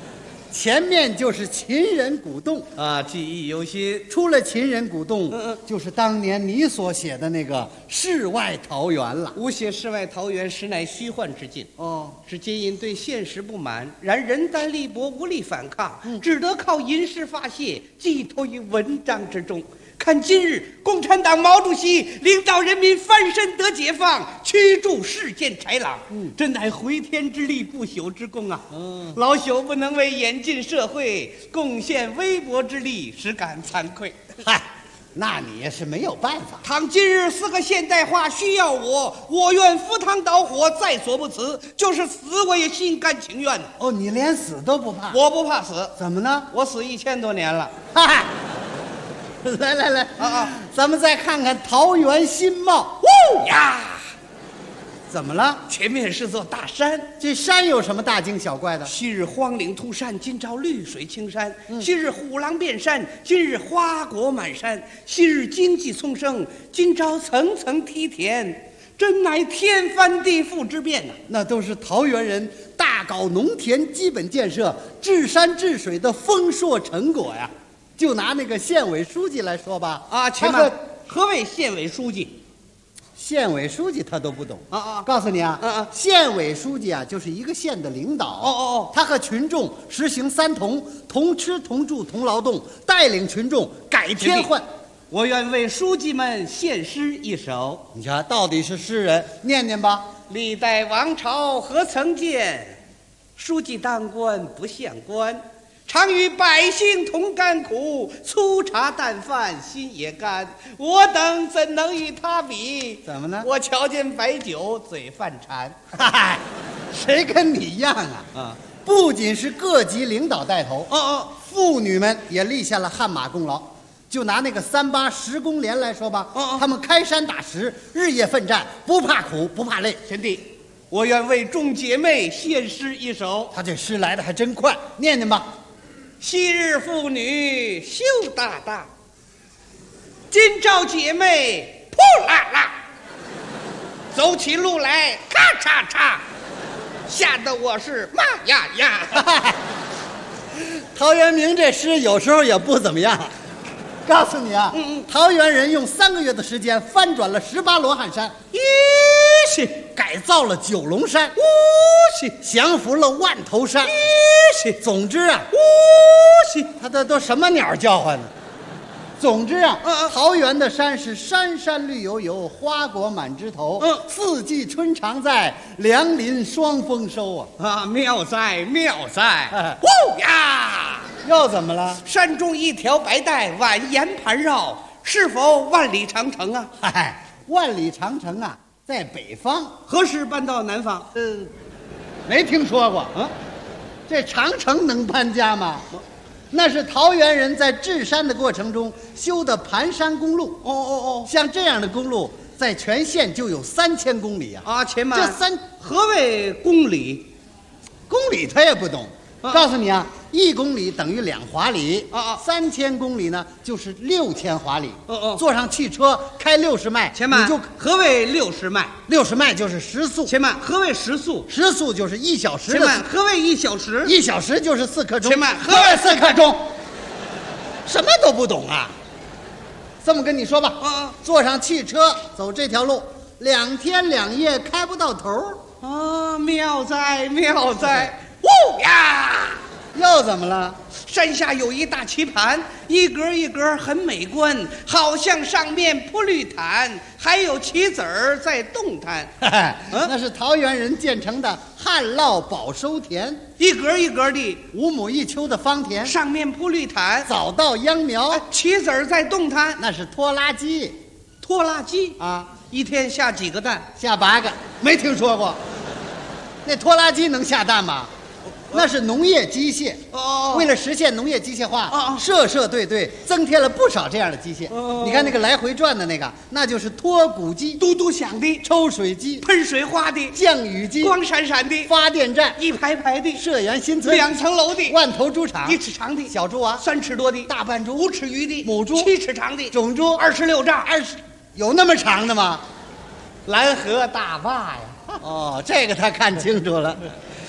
前面就是秦人古洞啊，记忆犹新。 出了秦人古洞，就是当年你所写的那个世外桃源了。 吾写世外桃源，实乃虚幻之境。哦，是皆因对现实不满，然人单力薄，无力反抗，只得靠吟诗发泄，寄托于文章之中。看今日，共产党毛主席领导人民翻身得解放，驱逐世间豺狼，真乃回天之力，不朽之功啊！老朽不能为演进社会贡献微薄之力，实感惭愧。 嗨，那你也是没有办法。 倘今日4个现代化需要我愿赴汤蹈火，在所不辞，就是死我也心甘情愿。 哦，你连死都不怕？ 我不怕死。 怎么呢？ 我死1000多年了。 嗨。来咱们再看看桃源新貌。 呀， 怎么了？ 前面是座大山， 这山有什么大惊小怪的？ 昔日荒岭突山，今朝绿水青山；昔日虎狼遍山，今日花果满山；昔日经济丛生，今朝层层梯田，真乃天翻地覆之变呐！ 那都是桃源人大搞农田基本建设、治山治水的丰硕成果呀。就拿那个县委书记来说吧， 啊，且慢，何谓县委书记？ 县委书记他都不懂告诉你啊，县委书记啊，就是一个县的领导。他和群众实行3同：同吃同住同劳动，带领群众改天换。 我愿为书记们献诗一首。 你瞧，到底是诗人，念念吧。 历代王朝何曾见，书记当官不像官。常与百姓同甘苦，粗茶淡饭心也甘。我等怎能与他比？ 怎么呢？ 我瞧见白酒嘴犯馋。 嗨，谁跟你一样啊？不仅是各级领导带头，妇女们也立下了汗马功劳。就拿那个3810公联来说吧，他们开山打石，日夜奋战，不怕苦不怕累。 贤弟，我愿为众姐妹献诗一首。 他这诗来的还真快，念念吧。 昔日妇女羞答答，今朝姐妹扑啦啦，走起路来咔嚓嚓，吓得我是骂呀呀。 陶渊明这诗有时候也不怎么样。告诉你啊，桃源人用3个月的时间翻转了18罗汉山，改造了9龙山，降服了万头山，总之啊，他这都什么鸟叫唤呢？总之啊，桃源的山是山山绿油油，花果满枝头，四季春常在，良林双丰收啊！ 妙哉妙哉！呀！ 又怎么了？ 山中一条白带蜿蜒盘绕，是否万里长城啊？ 嗨，万里长城啊，在北方， 何时搬到南方？ 没听说过。这长城能搬家吗？那是桃源人在治山的过程中修的盘山公路。像这样的公路，在全县就有3000公里啊！ 且慢，何谓公里？ 公里他也不懂。告诉你啊，1公里等于2华里，3000公里呢就是6000华里。坐上汽车开60迈， 且慢，何谓60迈 ？60迈就是时速。 且慢，何谓时速？ 时速就是1小时。 且慢，何谓1小时 ？1小时就是4刻钟。 且慢， 何谓4刻钟？什么都不懂啊！这么跟你说吧，坐上汽车走这条路，2天2夜开不到头。 妙哉妙哉！呀！ 又怎么了？ 山下有一大棋盘，一格一格很美观，好像上面铺绿毯，还有棋子儿在动弹。 那是桃源人建成的旱涝保收田， 一格一格的 5亩1丘的方田， 上面铺绿毯， 早稻秧苗， 棋子儿在动弹， 那是拖拉机。 拖拉机啊，一天下几个蛋？ 下8个。没听说过。那拖拉机能下蛋吗？那是农业机械。为了实现农业机械化，社队队增添了不少这样的机械。你看那个来回转的那个，那就是脱谷机， 嘟嘟响的； 抽水机， 喷水花的； 降雨机， 光闪闪的； 发电站， 一排排的； 社员新村 2层楼的； 万头猪场， 1尺长的； 小猪娃 3尺多的； 大半猪 5尺余的； 母猪 7尺长的； 种猪 26丈 ，20有那么长的吗？ 蓝河大坝呀！ 这个他看清楚了。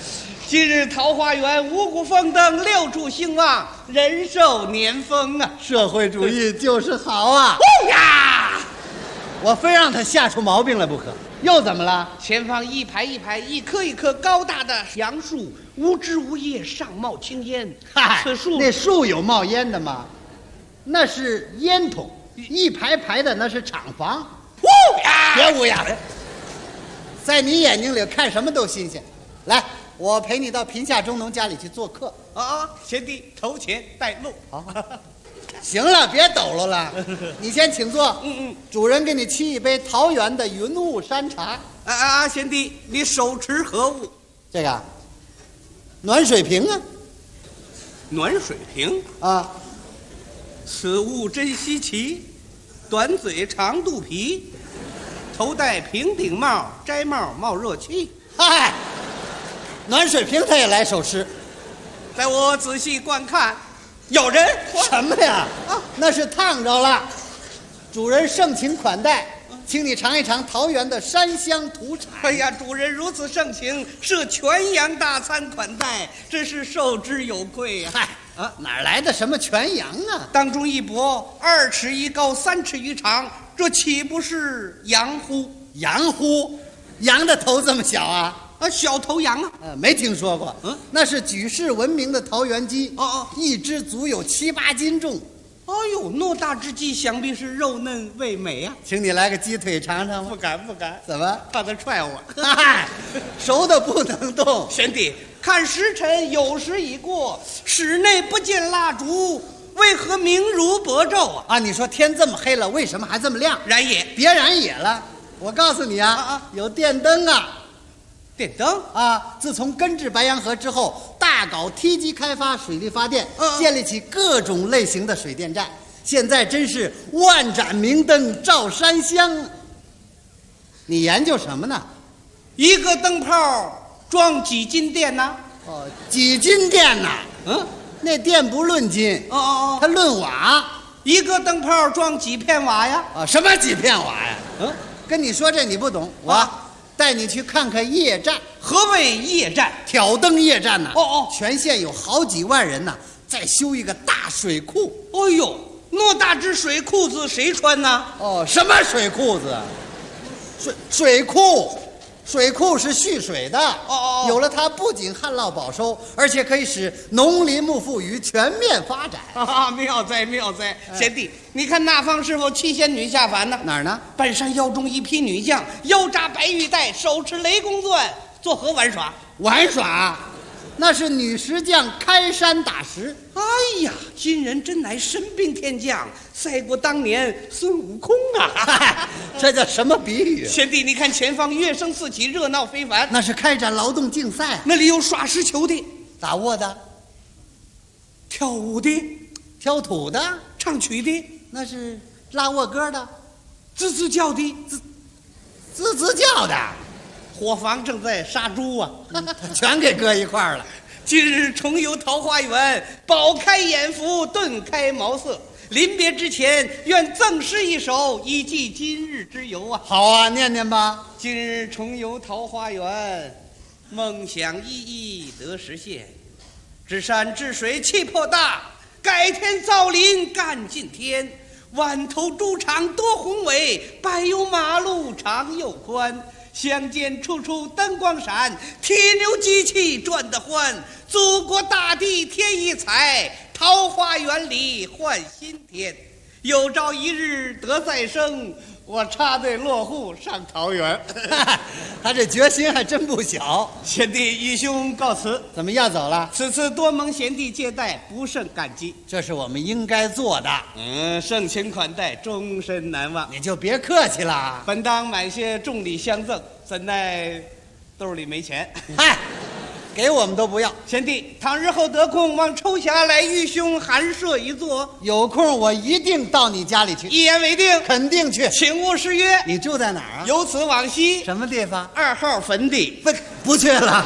今日桃花源五谷丰登，6畜兴旺，人寿年丰啊！ 社会主义就是好啊！ 呀！ 我非让他吓出毛病来不可。又怎么了？ 前方一排一排、一棵一棵高大的杨树，无枝无叶，上冒青烟。 嗨， 此树那树有冒烟的吗？那是烟筒，一排排的那是厂房。别乌鸦，在你眼睛里看什么都新鲜。来，我陪你到贫下中农家里去做客。 贤弟头前带路。 好，行了，别抖搂了，你先请坐。主人给你沏一杯桃园的云雾山茶。 贤弟，你手持何物？ 这个暖水瓶啊。 暖水瓶啊， 此物真稀奇，短嘴长肚皮，头戴平顶帽，摘帽冒热气。 嗨，暖水瓶他也来手持。 在我仔细观看，有人什么呀？那是烫着了。主人盛情款待，请你尝一尝桃园的山乡土产。 哎呀，主人如此盛情，设全羊大餐款待，真是受之有愧呀！ 嗨，哪来的什么全羊啊？ 当中一搏，2尺1高，3尺1长，这岂不是羊乎？ 羊乎？羊的头这么小啊？ 小头羊啊？ 没听说过。那是举世闻名的桃园鸡。一只足有7、8斤重。 哎呦，偌大只鸡，想必是肉嫩味美啊！ 请你来个鸡腿尝尝吗？ 不敢不敢。 怎么？ 怕他踹我。 熟的不能动。 贤弟，看时辰酉时已过，室内不见蜡烛，为何明如薄昼啊？ 你说天这么黑了，为什么还这么亮？ 燃野， 别燃野了。我告诉你有电灯啊。 电灯自从根治白洋河之后，大搞梯级开发水利发电，建立起各种类型的水电站，现在真是万盏明灯照山乡。你研究什么呢？ 一个灯泡装几斤电呢？ 几斤电呢？那电不论斤，它论瓦。 一个灯泡装几片瓦呀？ 什么几片瓦呀？跟你说这你不懂，我带你去看看夜战。 何谓夜战？ 挑灯夜战呢？全县有好几万人呢，在修一个大水库。 哎呦，偌大只水裤子谁穿呢？ 什么水裤子？水库。水库是蓄水的。有了它，不仅旱涝保收，而且可以使农林牧副渔全面发展。 妙哉妙哉！贤弟，你看那方是否七仙女下凡呢？ 哪儿呢？ 半山腰中一批女将，腰扎白玉带，手持雷公钻，作何玩耍？ 玩耍？那是女石匠开山打石。 哎呀，今人真乃神兵天将，赛过当年孙悟空啊！ 这叫什么比喻？ 贤弟，你看前方乐声四起，热闹非凡。 那是开展劳动竞赛。 那里有耍石球的， 打窝的， 跳舞的， 挑土的， 唱曲的， 那是拉沃歌的， 吱吱叫的， 吱吱叫的。 伙房正在杀猪啊， 全给搁一块儿了。 今日重游桃花源，饱开眼福，顿开茅塞。临别之前，愿赠诗一首，以寄今日之游啊！ 好啊，念念吧。 今日重游桃花源，梦想一一得实现。治山治水气魄大，改天造林干尽天。万头猪场多宏伟，柏油马路长又宽。乡间处处灯光闪，铁牛机器转得欢。祖国大地添一彩，桃花源里换新天。有朝一日得再生，我插队落户上桃园。 他这决心还真不小。 贤弟义兄告辞。 怎么要走了？ 此次多蒙贤弟接待，不胜感激。 这是我们应该做的。 盛情款待，终身难忘。 你就别客气了。 本当买些重礼相赠，怎奈兜里没钱。 嗨，给我们都不要。 贤弟，倘日后得空，望抽匣来与兄寒舍一坐。 有空我一定到你家里去。 一言为定。 肯定去。 请勿失约。 你住在哪儿啊？ 由此往西。 什么地方 ？2号坟地。 不去了。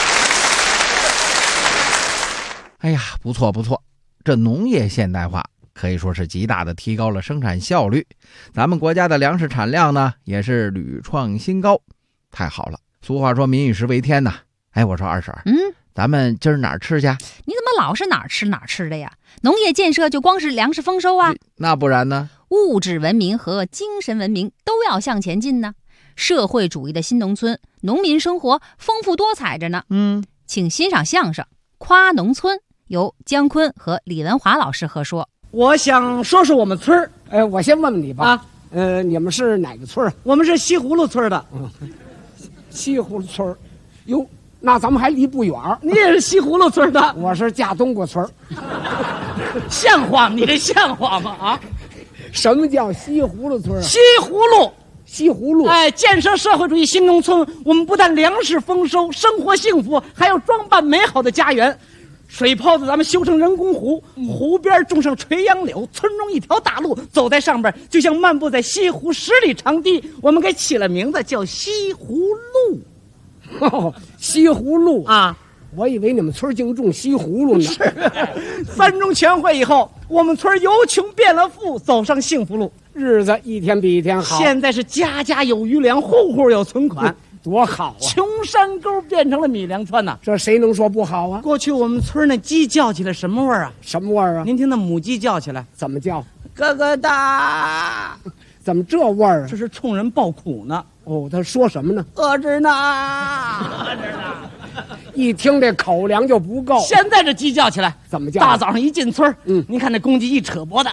哎呀，不错不错，这农业现代化可以说是极大的提高了生产效率。咱们国家的粮食产量呢，也是屡创新高，太好了。俗话说民以食为天呐。哎，我说二婶，咱们今儿哪儿吃去？ 你怎么老是哪儿吃的呀？农业建设就光是粮食丰收啊？ 那不然呢？ 物质文明和精神文明都要向前进呢。社会主义的新农村，农民生活丰富多彩着呢。请欣赏相声《夸农村》，由姜昆和李文华老师合说。 我想说说我们村儿。 我先问问你吧。你们是哪个村儿？ 我们是西葫芦村的。 西葫芦村儿，哟，那咱们还离不远。 你也是西葫芦村的？ 我是架冬瓜村儿。 像话吗？你这像话吗？啊？ 什么叫西葫芦村啊？ 西葫芦。 西葫芦， 建设社会主义新农村，我们不但粮食丰收，生活幸福，还要装扮美好的家园。水泡子咱们修成人工湖，湖边种上垂杨柳，村中一条大路，走在上边就像漫步在西湖10里长堤。我们给起了名字叫西湖路。 西湖路啊！ 我以为你们村净种西葫芦呢。 是3中全会以后，我们村由穷变了富，走上幸福路， 日子一天比一天好。 现在是家家有余粮，户户有存款， 多好啊！ 穷山沟变成了米粮川呐， 这谁能说不好啊？ 过去我们村那鸡叫起来什么味儿啊？ 什么味儿啊？ 您听那母鸡叫起来怎么叫？ 咯咯哒。 怎么这味儿啊？ 这是冲人报苦呢。 哦，他说什么呢？ 饿着呢，饿着呢。 一听这口粮就不够。 现在这鸡叫起来怎么叫？ 大早上一进村，您看那公鸡一扯脖子，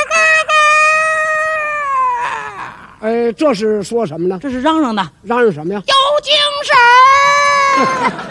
这是说什么呢？ 这是嚷嚷的。 嚷嚷什么呀？ 有精神。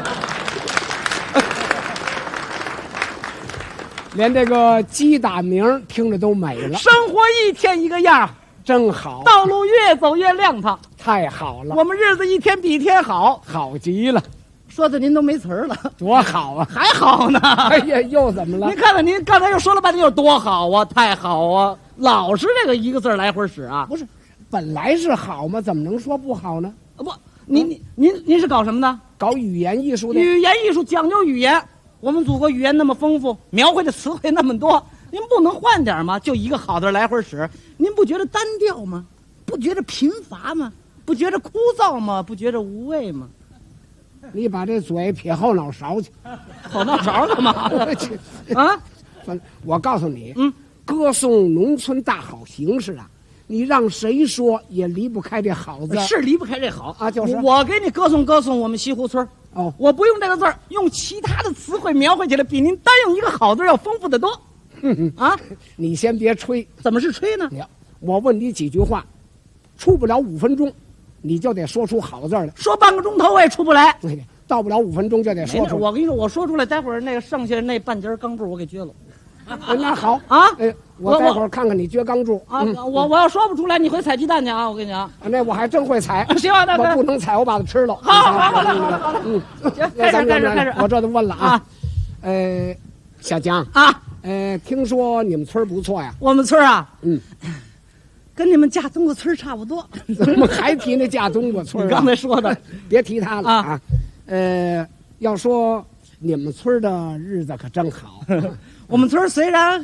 连这个鸡打鸣听着都美了。 生活一天一个样， 真好。 道路越走越亮堂， 太好了。 我们日子一天比一天好， 好极了。 说的您都没词儿了， 多好啊！ 还好呢。 哎呀，又怎么了？ 您看看，您刚才又说了半天有多好啊，太好啊！老是这个一个字来回使啊。 不是，本来是好嘛，怎么能说不好呢？ 不，您是搞什么的？ 搞语言艺术的。 语言艺术讲究语言，我们祖国语言那么丰富，描绘的词汇那么多，您不能换点吗？就一个好字来回使，您不觉得单调吗？不觉得贫乏吗？不觉得枯燥吗？不觉得无味吗？ 你把这嘴撇后脑勺去。 后脑勺干嘛呢？啊！ 我告诉你，歌颂农村大好形势啊，你让谁说也离不开这好字。 是离不开这好啊，就是我给你歌颂歌颂我们西湖村。 哦， 我不用这个字儿，用其他的词汇描绘起来，比您单用一个好字要丰富得多。啊， 你先别吹。 怎么是吹呢？ 我问你几句话，出不了5分钟，你就得说出好字来。 说半个钟头我也出不来。 对，到不了5分钟就得说出来。 我跟你说，我说出来，待会儿那个剩下那半截钢柱我给撅了。 那好啊， 我待会儿看看你撅钢柱啊。我要说不出来，你会采鸡蛋去啊！我跟你讲， 那我还真会采。 行啊， 我不能采，我把它吃了。 好，开始， 我这就问了啊。小江啊， 听说你们村不错呀？ 我们村啊，跟你们架冬瓜村差不多。 怎么还提那架冬瓜村？ 你刚才说的， 别提他了啊。要说你们村的日子可真好。 我们村虽然，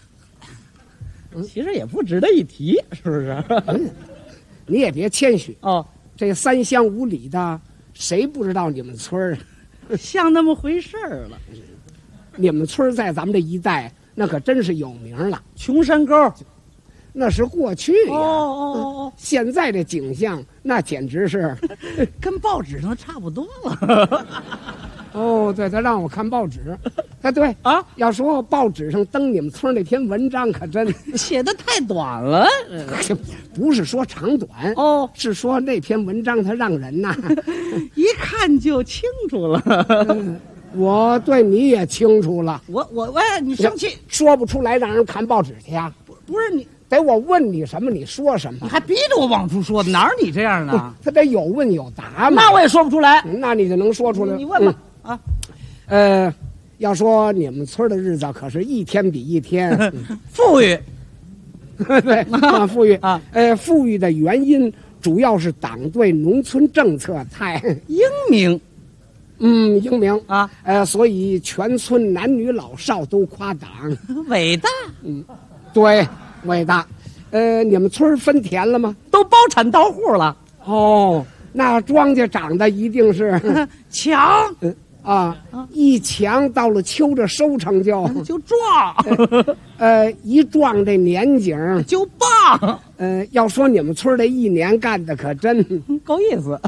其实也不值得一提，是不是？ 你也别谦虚哦。 这3乡5里的，谁不知道你们村啊？ 像那么回事儿了。 你们村在咱们这一带，那可真是有名了。 穷山沟， 那是过去呀。 哦， 现在这景象，那简直是跟报纸上差不多了。 哦，对，他让我看报纸。对啊， 要说报纸上登你们村那篇文章，可真写的太短了。 不是说长短哦， 是说那篇文章它让人呐一看就清楚了。 我对你也清楚了。 喂，你生气说不出来，让人看报纸去呀？ 不是你。 得我问你什么，你说什么？ 你还逼着我往出说，哪儿你这样的？ 他得有问有答嘛。 那我也说不出来， 那你就能说出来。 你问吧。啊， 要说你们村的日子可是一天比一天富裕。 对啊，富裕啊。富裕的原因主要是党对农村政策太英明。 英明啊。 所以全村男女老少都夸党伟大。 对，伟大。你们村分田了吗？ 都包产到户了。 哦，那庄稼长得一定是强。 一强到了秋着收成就壮， 一壮这年景就棒。 要说你们村这一年干的可真够意思。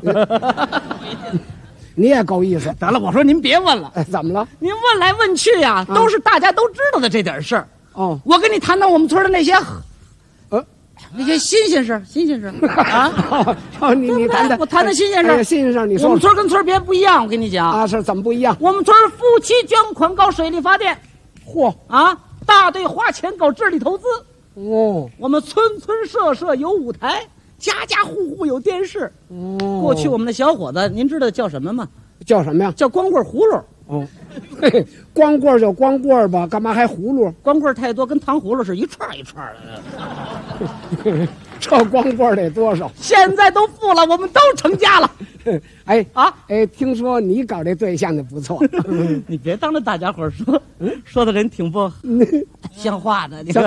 你也够意思。 得了，我说您别问了。 怎么了？ 您问来问去呀，都是大家都知道的这点事儿。 哦， 我跟你谈谈我们村的那些新鲜事啊！ 你谈谈， 我谈谈新鲜事。 新鲜事，你说。 我们村跟村别不一样，我跟你讲啊，是怎么不一样？ 我们村夫妻捐款搞水利发电， 嚯啊，大队花钱搞智力投资。 哦， 我们村村社社有舞台，家家户户有电视。 哦， 过去我们的小伙子，您知道叫什么吗？ 叫什么呀？ 叫光棍葫芦。 哦，嘿，光棍就光棍吧，干嘛还葫芦？ 光棍太多，跟糖葫芦是一串一串的。这光棍得多少？ 现在都富了，我们都成家了。 听说你搞这对象的不错。 你别当着大家伙说，说的人挺不像话的。你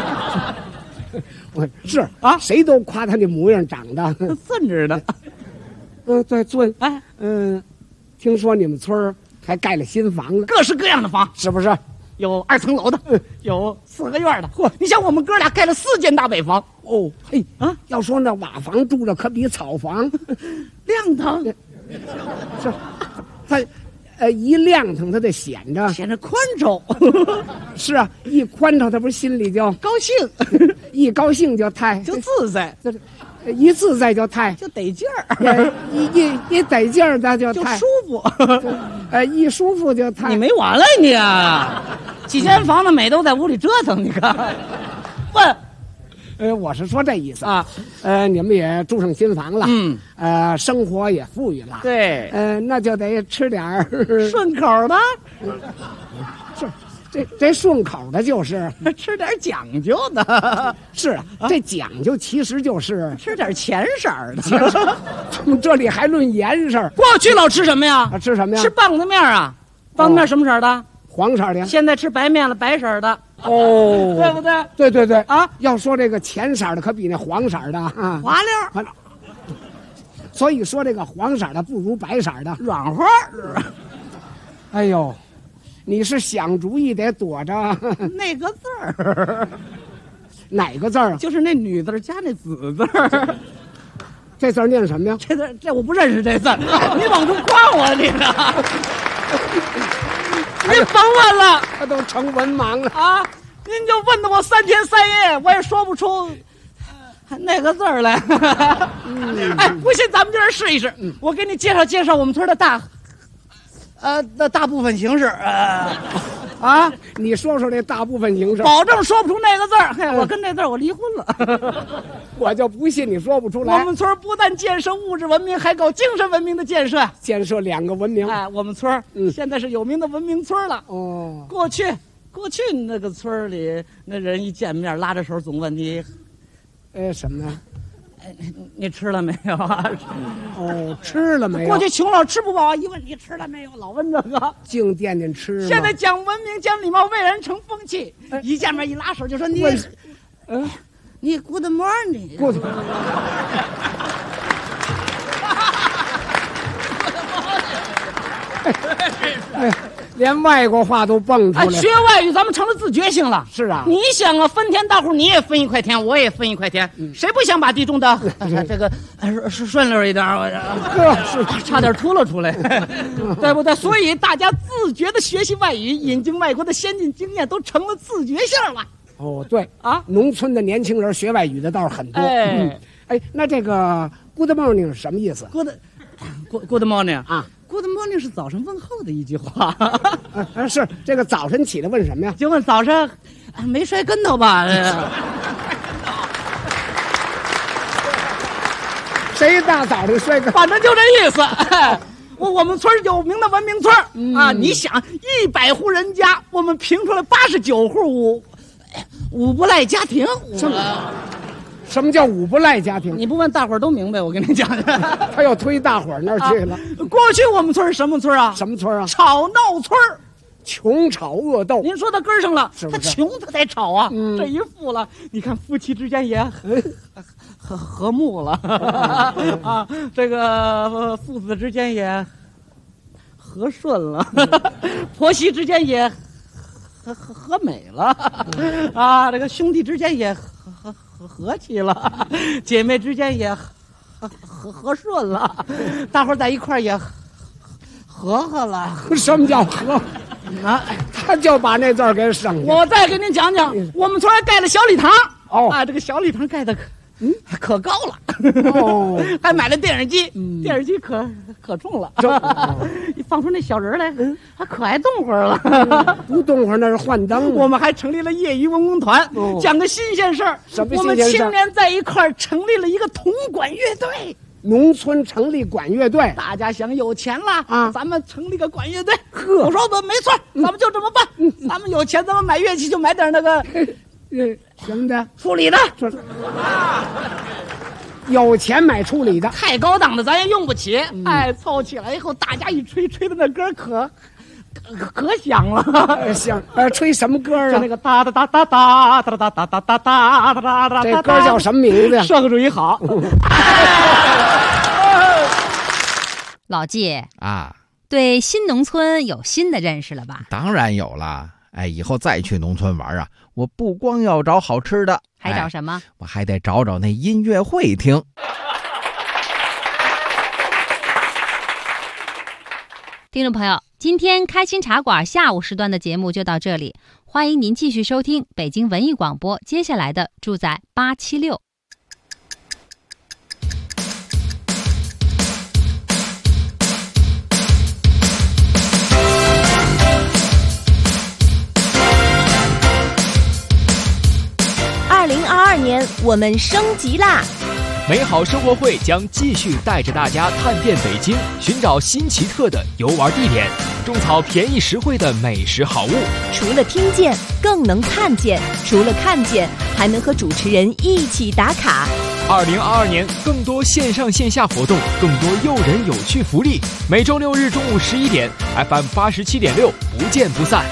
我是啊，谁都夸他那模样长得顺着的。 对，顺。听说你们村还盖了新房子， 各式各样的房， 是不是？ 有2层楼的，有4个院的。嚯，你像我们哥俩盖了4间大北房。 哦，嘿啊，要说那瓦房住着可比草房亮堂。 是，它一亮堂，它得显着宽敞。 是啊，一宽敞，他不是心里就高兴， 一高兴就自在。 一自在就就得劲儿， 一得劲儿，那就舒服， 一舒服就你没完了你啊！几间房子美都在屋里折腾，你看。 我是说这意思啊。你们也住上新房了，生活也富裕了， 对， 那就得吃点顺口的。 这顺口的就是吃点讲究的。 是啊，这讲究其实就是吃点钱色儿的。 怎么这里还论颜色？ 过去老吃什么呀？ 吃什么呀？ 吃棒子面啊。棒子面什么色的？ 黄色的。 现在吃白面了，白色的。 哦， 对不对？ 对啊！要说这个浅色的可比那黄色的滑溜。 所以说这个黄色的不如白色的软和。 哎呦，你是想主意得躲着那个字儿。 哪个字儿？ 就是那女字加那子字儿。 这字念什么呀？ 这我不认识这字。你往出夸我你呢？您甭问了， 他都成文盲了啊！您就问的我3天3夜，我也说不出那个字儿来。不信咱们今儿试一试。我给你介绍我们村的大部分形式。 你说说这大部分形式， 保证说不出那个字儿。我跟这字儿我离婚了。 我就不信你说不出来。 我们村不但建设物质文明，还搞精神文明的建设， 建设2个文明。 我们村现在是有名的文明村了。 哦， 过去那个村里那人一见面拉着手总问你， 什么呢？ 你吃了没有啊？ 吃了没有？ 过去穷老吃不饱，一问你吃了没有，老问这个。 净惦念吃。 现在讲文明讲礼貌，蔚然成风气。一见面一拉手就说你Good morning。 连外国话都蹦出来。 学外语咱们成了自觉性了。 是啊， 你想啊，分田大户你也分1块田，我也分1块田，谁不想把地种的这个顺溜一点？ 是差点秃了出来，对不对？所以大家自觉的学习外语，引进外国的先进经验，都成了自觉性了。 对啊，农村的年轻人学外语的倒是很多。那这个 Good morning 是什么意思 ？Good morning 啊。Good morning 是早上问候的一句话。 是这个早晨起来问什么呀？ 就问早上没摔跟头吧？ 谁大早上摔跟头？ 反正就这意思。我们村有名的文明村啊！你想100户人家，我们评出来89户五不赖家庭。 什么叫五不赖家庭？ 你不问大伙儿都明白，我跟你讲。 他又推大伙儿那儿去了。 过去我们村是什么村啊？ 什么村啊？ 吵闹村。 穷吵恶斗。 您说到根儿上了， 是不是他穷他才吵啊。这一富了，你看夫妻之间也和睦了啊，这个父子之间也和顺了，婆媳之间也和美了啊，这个兄弟之间也和气了，姐妹之间也和顺了，大伙儿在一块儿也和了。 什么叫和？ 啊， 他就把那字儿给省了。 我再给您讲讲，我们村还盖了小礼堂。 哦， 啊，这个小礼堂盖的可高了。哦，还买了电视机，电视机可重了。一放出那小人来，还可爱动会儿了。 不动会儿那是幻灯。 我们还成立了业余文工团，讲个新鲜事儿。 什么新鲜事儿？ 我们青年在一块儿成立了一个铜管乐队。 农村成立管乐队， 大家想有钱了啊， 咱们成立个管乐队。我说没错，咱们就这么办。咱们有钱，咱们买乐器就买点那个行的， 处理的。 有钱买处理的， 太高档的咱也用不起。哎，凑起来以后，大家一吹的那歌可响了。 响，吹什么歌啊？ 就那个哒哒哒哒哒哒哒哒哒哒哒哒哒。 这歌叫什么名字呀？ 社会主义好。 老纪啊， 对新农村有新的认识了吧？ 当然有了。哎，以后再去农村玩啊，我不光要找好吃的， 还找什么？ 我还得找那音乐会听。 听众朋友，今天开心茶馆下午时段的节目就到这里，欢迎您继续收听北京文艺广播接下来的住在876。 2022年，我们升级啦！ 美好生活会将继续带着大家探遍北京，寻找新奇特的游玩地点，种草便宜实惠的美食好物。 除了听见，更能看见；除了看见，还能和主持人一起打卡。 2022年，更多线上线下活动，更多诱人有趣福利。每周6日中午11点 ，FM 87.6，不见不散。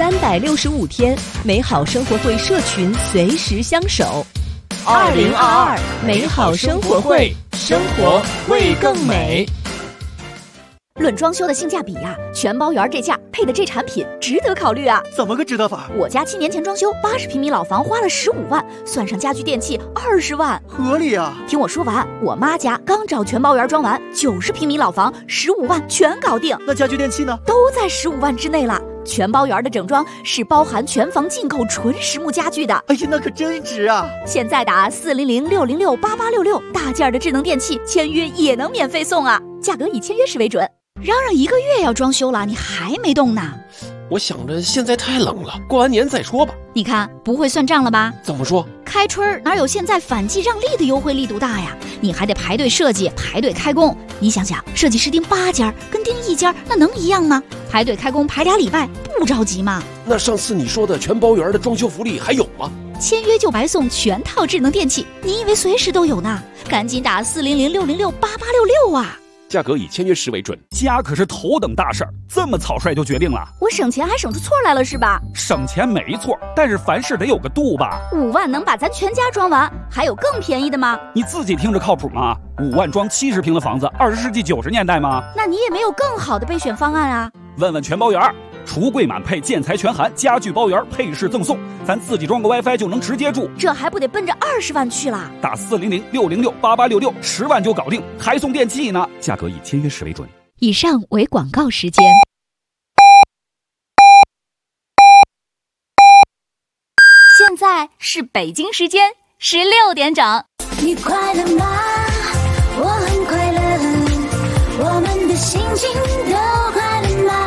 365天，美好生活会社群随时相守。2022美好生活会，生活会更美。 论装修的性价比啊，全包园这价配的这产品值得考虑啊！ 怎么个值得法？ 我家7年前装修80平米老房花了15万，算上家具电器20万， 合理啊！ 听我说完，我妈家刚找全包园装完，90平米老房15万全搞定。 那家具电器呢？ 都在15万之内了。全包园的整装是包含全房进口纯实木家具的。 哎呀，那可真值啊！ 现在打400-606-8866，大件的智能电器签约也能免费送啊！价格以签约时为准。嚷嚷1个月要装修了，你还没动呢？ 我想着现在太冷了，过完年再说吧。 你看不会算账了吧？ 怎么说？ 开春哪有现在反季让利的优惠力度大呀？你还得排队设计，排队开工。你想想，设计师盯8家跟盯1家，那能一样吗？排队开工排2礼拜，不着急吗？ 那上次你说的全包园的装修福利还有吗？ 签约就白送全套智能电器，你以为随时都有呢？赶紧打400-606-8866啊！ 价格以签约时为准。家可是头等大事儿，这么草率就决定了？ 我省钱还省出错来了是吧？ 省钱没错，但是凡事得有个度吧。 5万能把咱全家装完，还有更便宜的吗？ 你自己听着靠谱吗？5万装70平的房子，20世纪90年代吗？ 那你也没有更好的备选方案啊？ 问问全包园，橱柜满配，建材全含，家具包圆，配饰赠送，咱自己装个 WiFi 就能直接住， 这还不得奔着20万去了？ 打400-606-8866，10万就搞定，还送电器呢。价格以签约时为准。 以上为广告时间。现在是北京时间16点整。 你快乐吗？我很快乐，我们的心情都快乐吗？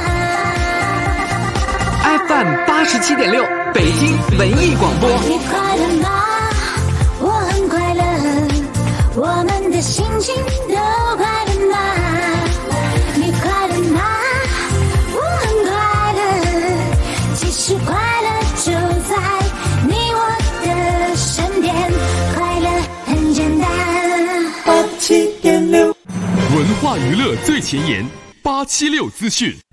FM 87.6，北京文艺广播。 你快乐吗？我很快乐，我们的心情都快乐吗？你快乐吗？我很快乐，其实快乐就在你我的身边，快乐很简单。 87.6，文化娱乐最前沿，876资讯。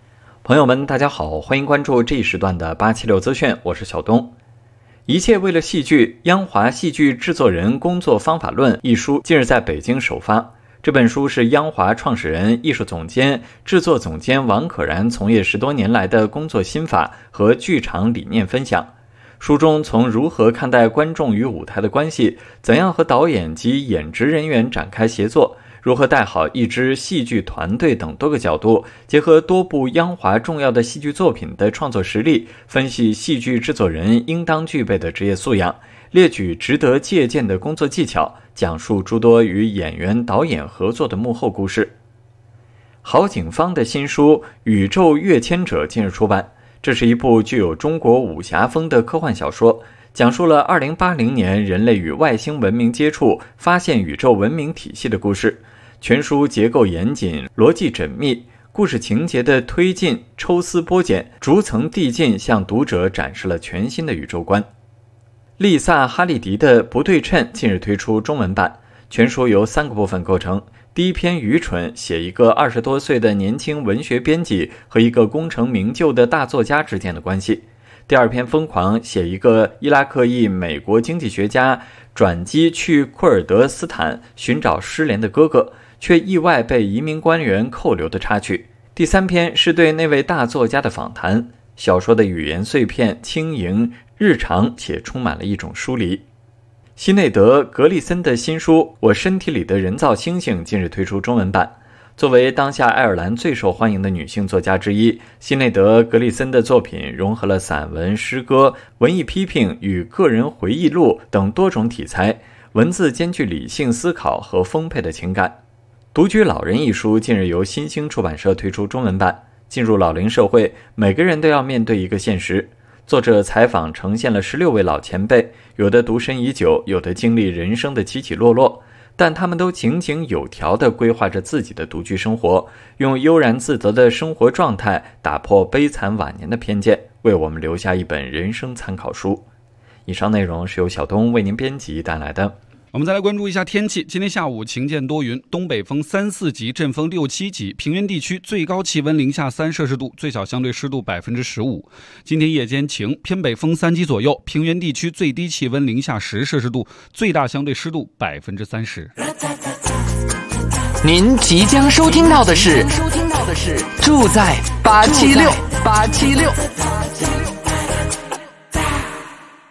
朋友们，大家好，欢迎关注这一时段的876资讯，我是小东。一切为了戏剧，央华戏剧制作人工作方法论一书近日在北京首发。这本书是央华创始人、艺术总监、制作总监王可然从业10多年来的工作心法和剧场理念分享。书中从如何看待观众与舞台的关系，怎样和导演及演职人员展开协作，如何带好一支戏剧团队等多个角度，结合多部央华重要的戏剧作品的创作实力，分析戏剧制作人应当具备的职业素养，列举值得借鉴的工作技巧，讲述诸多与演员、导演合作的幕后故事。郝景芳的新书《宇宙跃迁者》近日出版，这是一部具有中国武侠风的科幻小说，讲述了2080年人类与外星文明接触，发现宇宙文明体系的故事。全书结构严谨，逻辑缜密，故事情节的推进抽丝剥茧，逐层递进，向读者展示了全新的宇宙观。丽萨·哈利迪的《不对称》近日推出中文版，全书由3个部分构成。第一篇《愚蠢》写一个20多岁的年轻文学编辑和一个功成名就的大作家之间的关系。第二篇《疯狂》写一个伊拉克裔美国经济学家转机去库尔德斯坦寻找失联的哥哥，却意外被移民官员扣留的插曲。第三篇是对那位大作家的访谈，小说的语言碎片轻盈日常，且充满了一种疏离。西内德·格利森的新书《我身体里的人造星星》近日推出中文版。作为当下爱尔兰最受欢迎的女性作家之一，西内德·格利森的作品融合了散文、诗歌、文艺批评与个人回忆录等多种题材，文字兼具理性思考和丰沛的情感。独居老人一书近日由新兴出版社推出中文版。进入老龄社会，每个人都要面对一个现实。作者采访呈现了16位老前辈，有的独身已久，有的经历人生的起起落落，但他们都井井有条地规划着自己的独居生活，用悠然自得的生活状态打破悲惨晚年的偏见，为我们留下一本人生参考书。以上内容是由小东为您编辑带来的。 我们再来关注一下天气。今天下午晴间多云，东北风3、4级，阵风6、7级，平原地区最高气温零下3摄氏度，最小相对湿度15%。今天夜间晴，偏北风3级左右，平原地区最低气温零下10摄氏度，最大相对湿度30%。 您即将收听到的是住在876。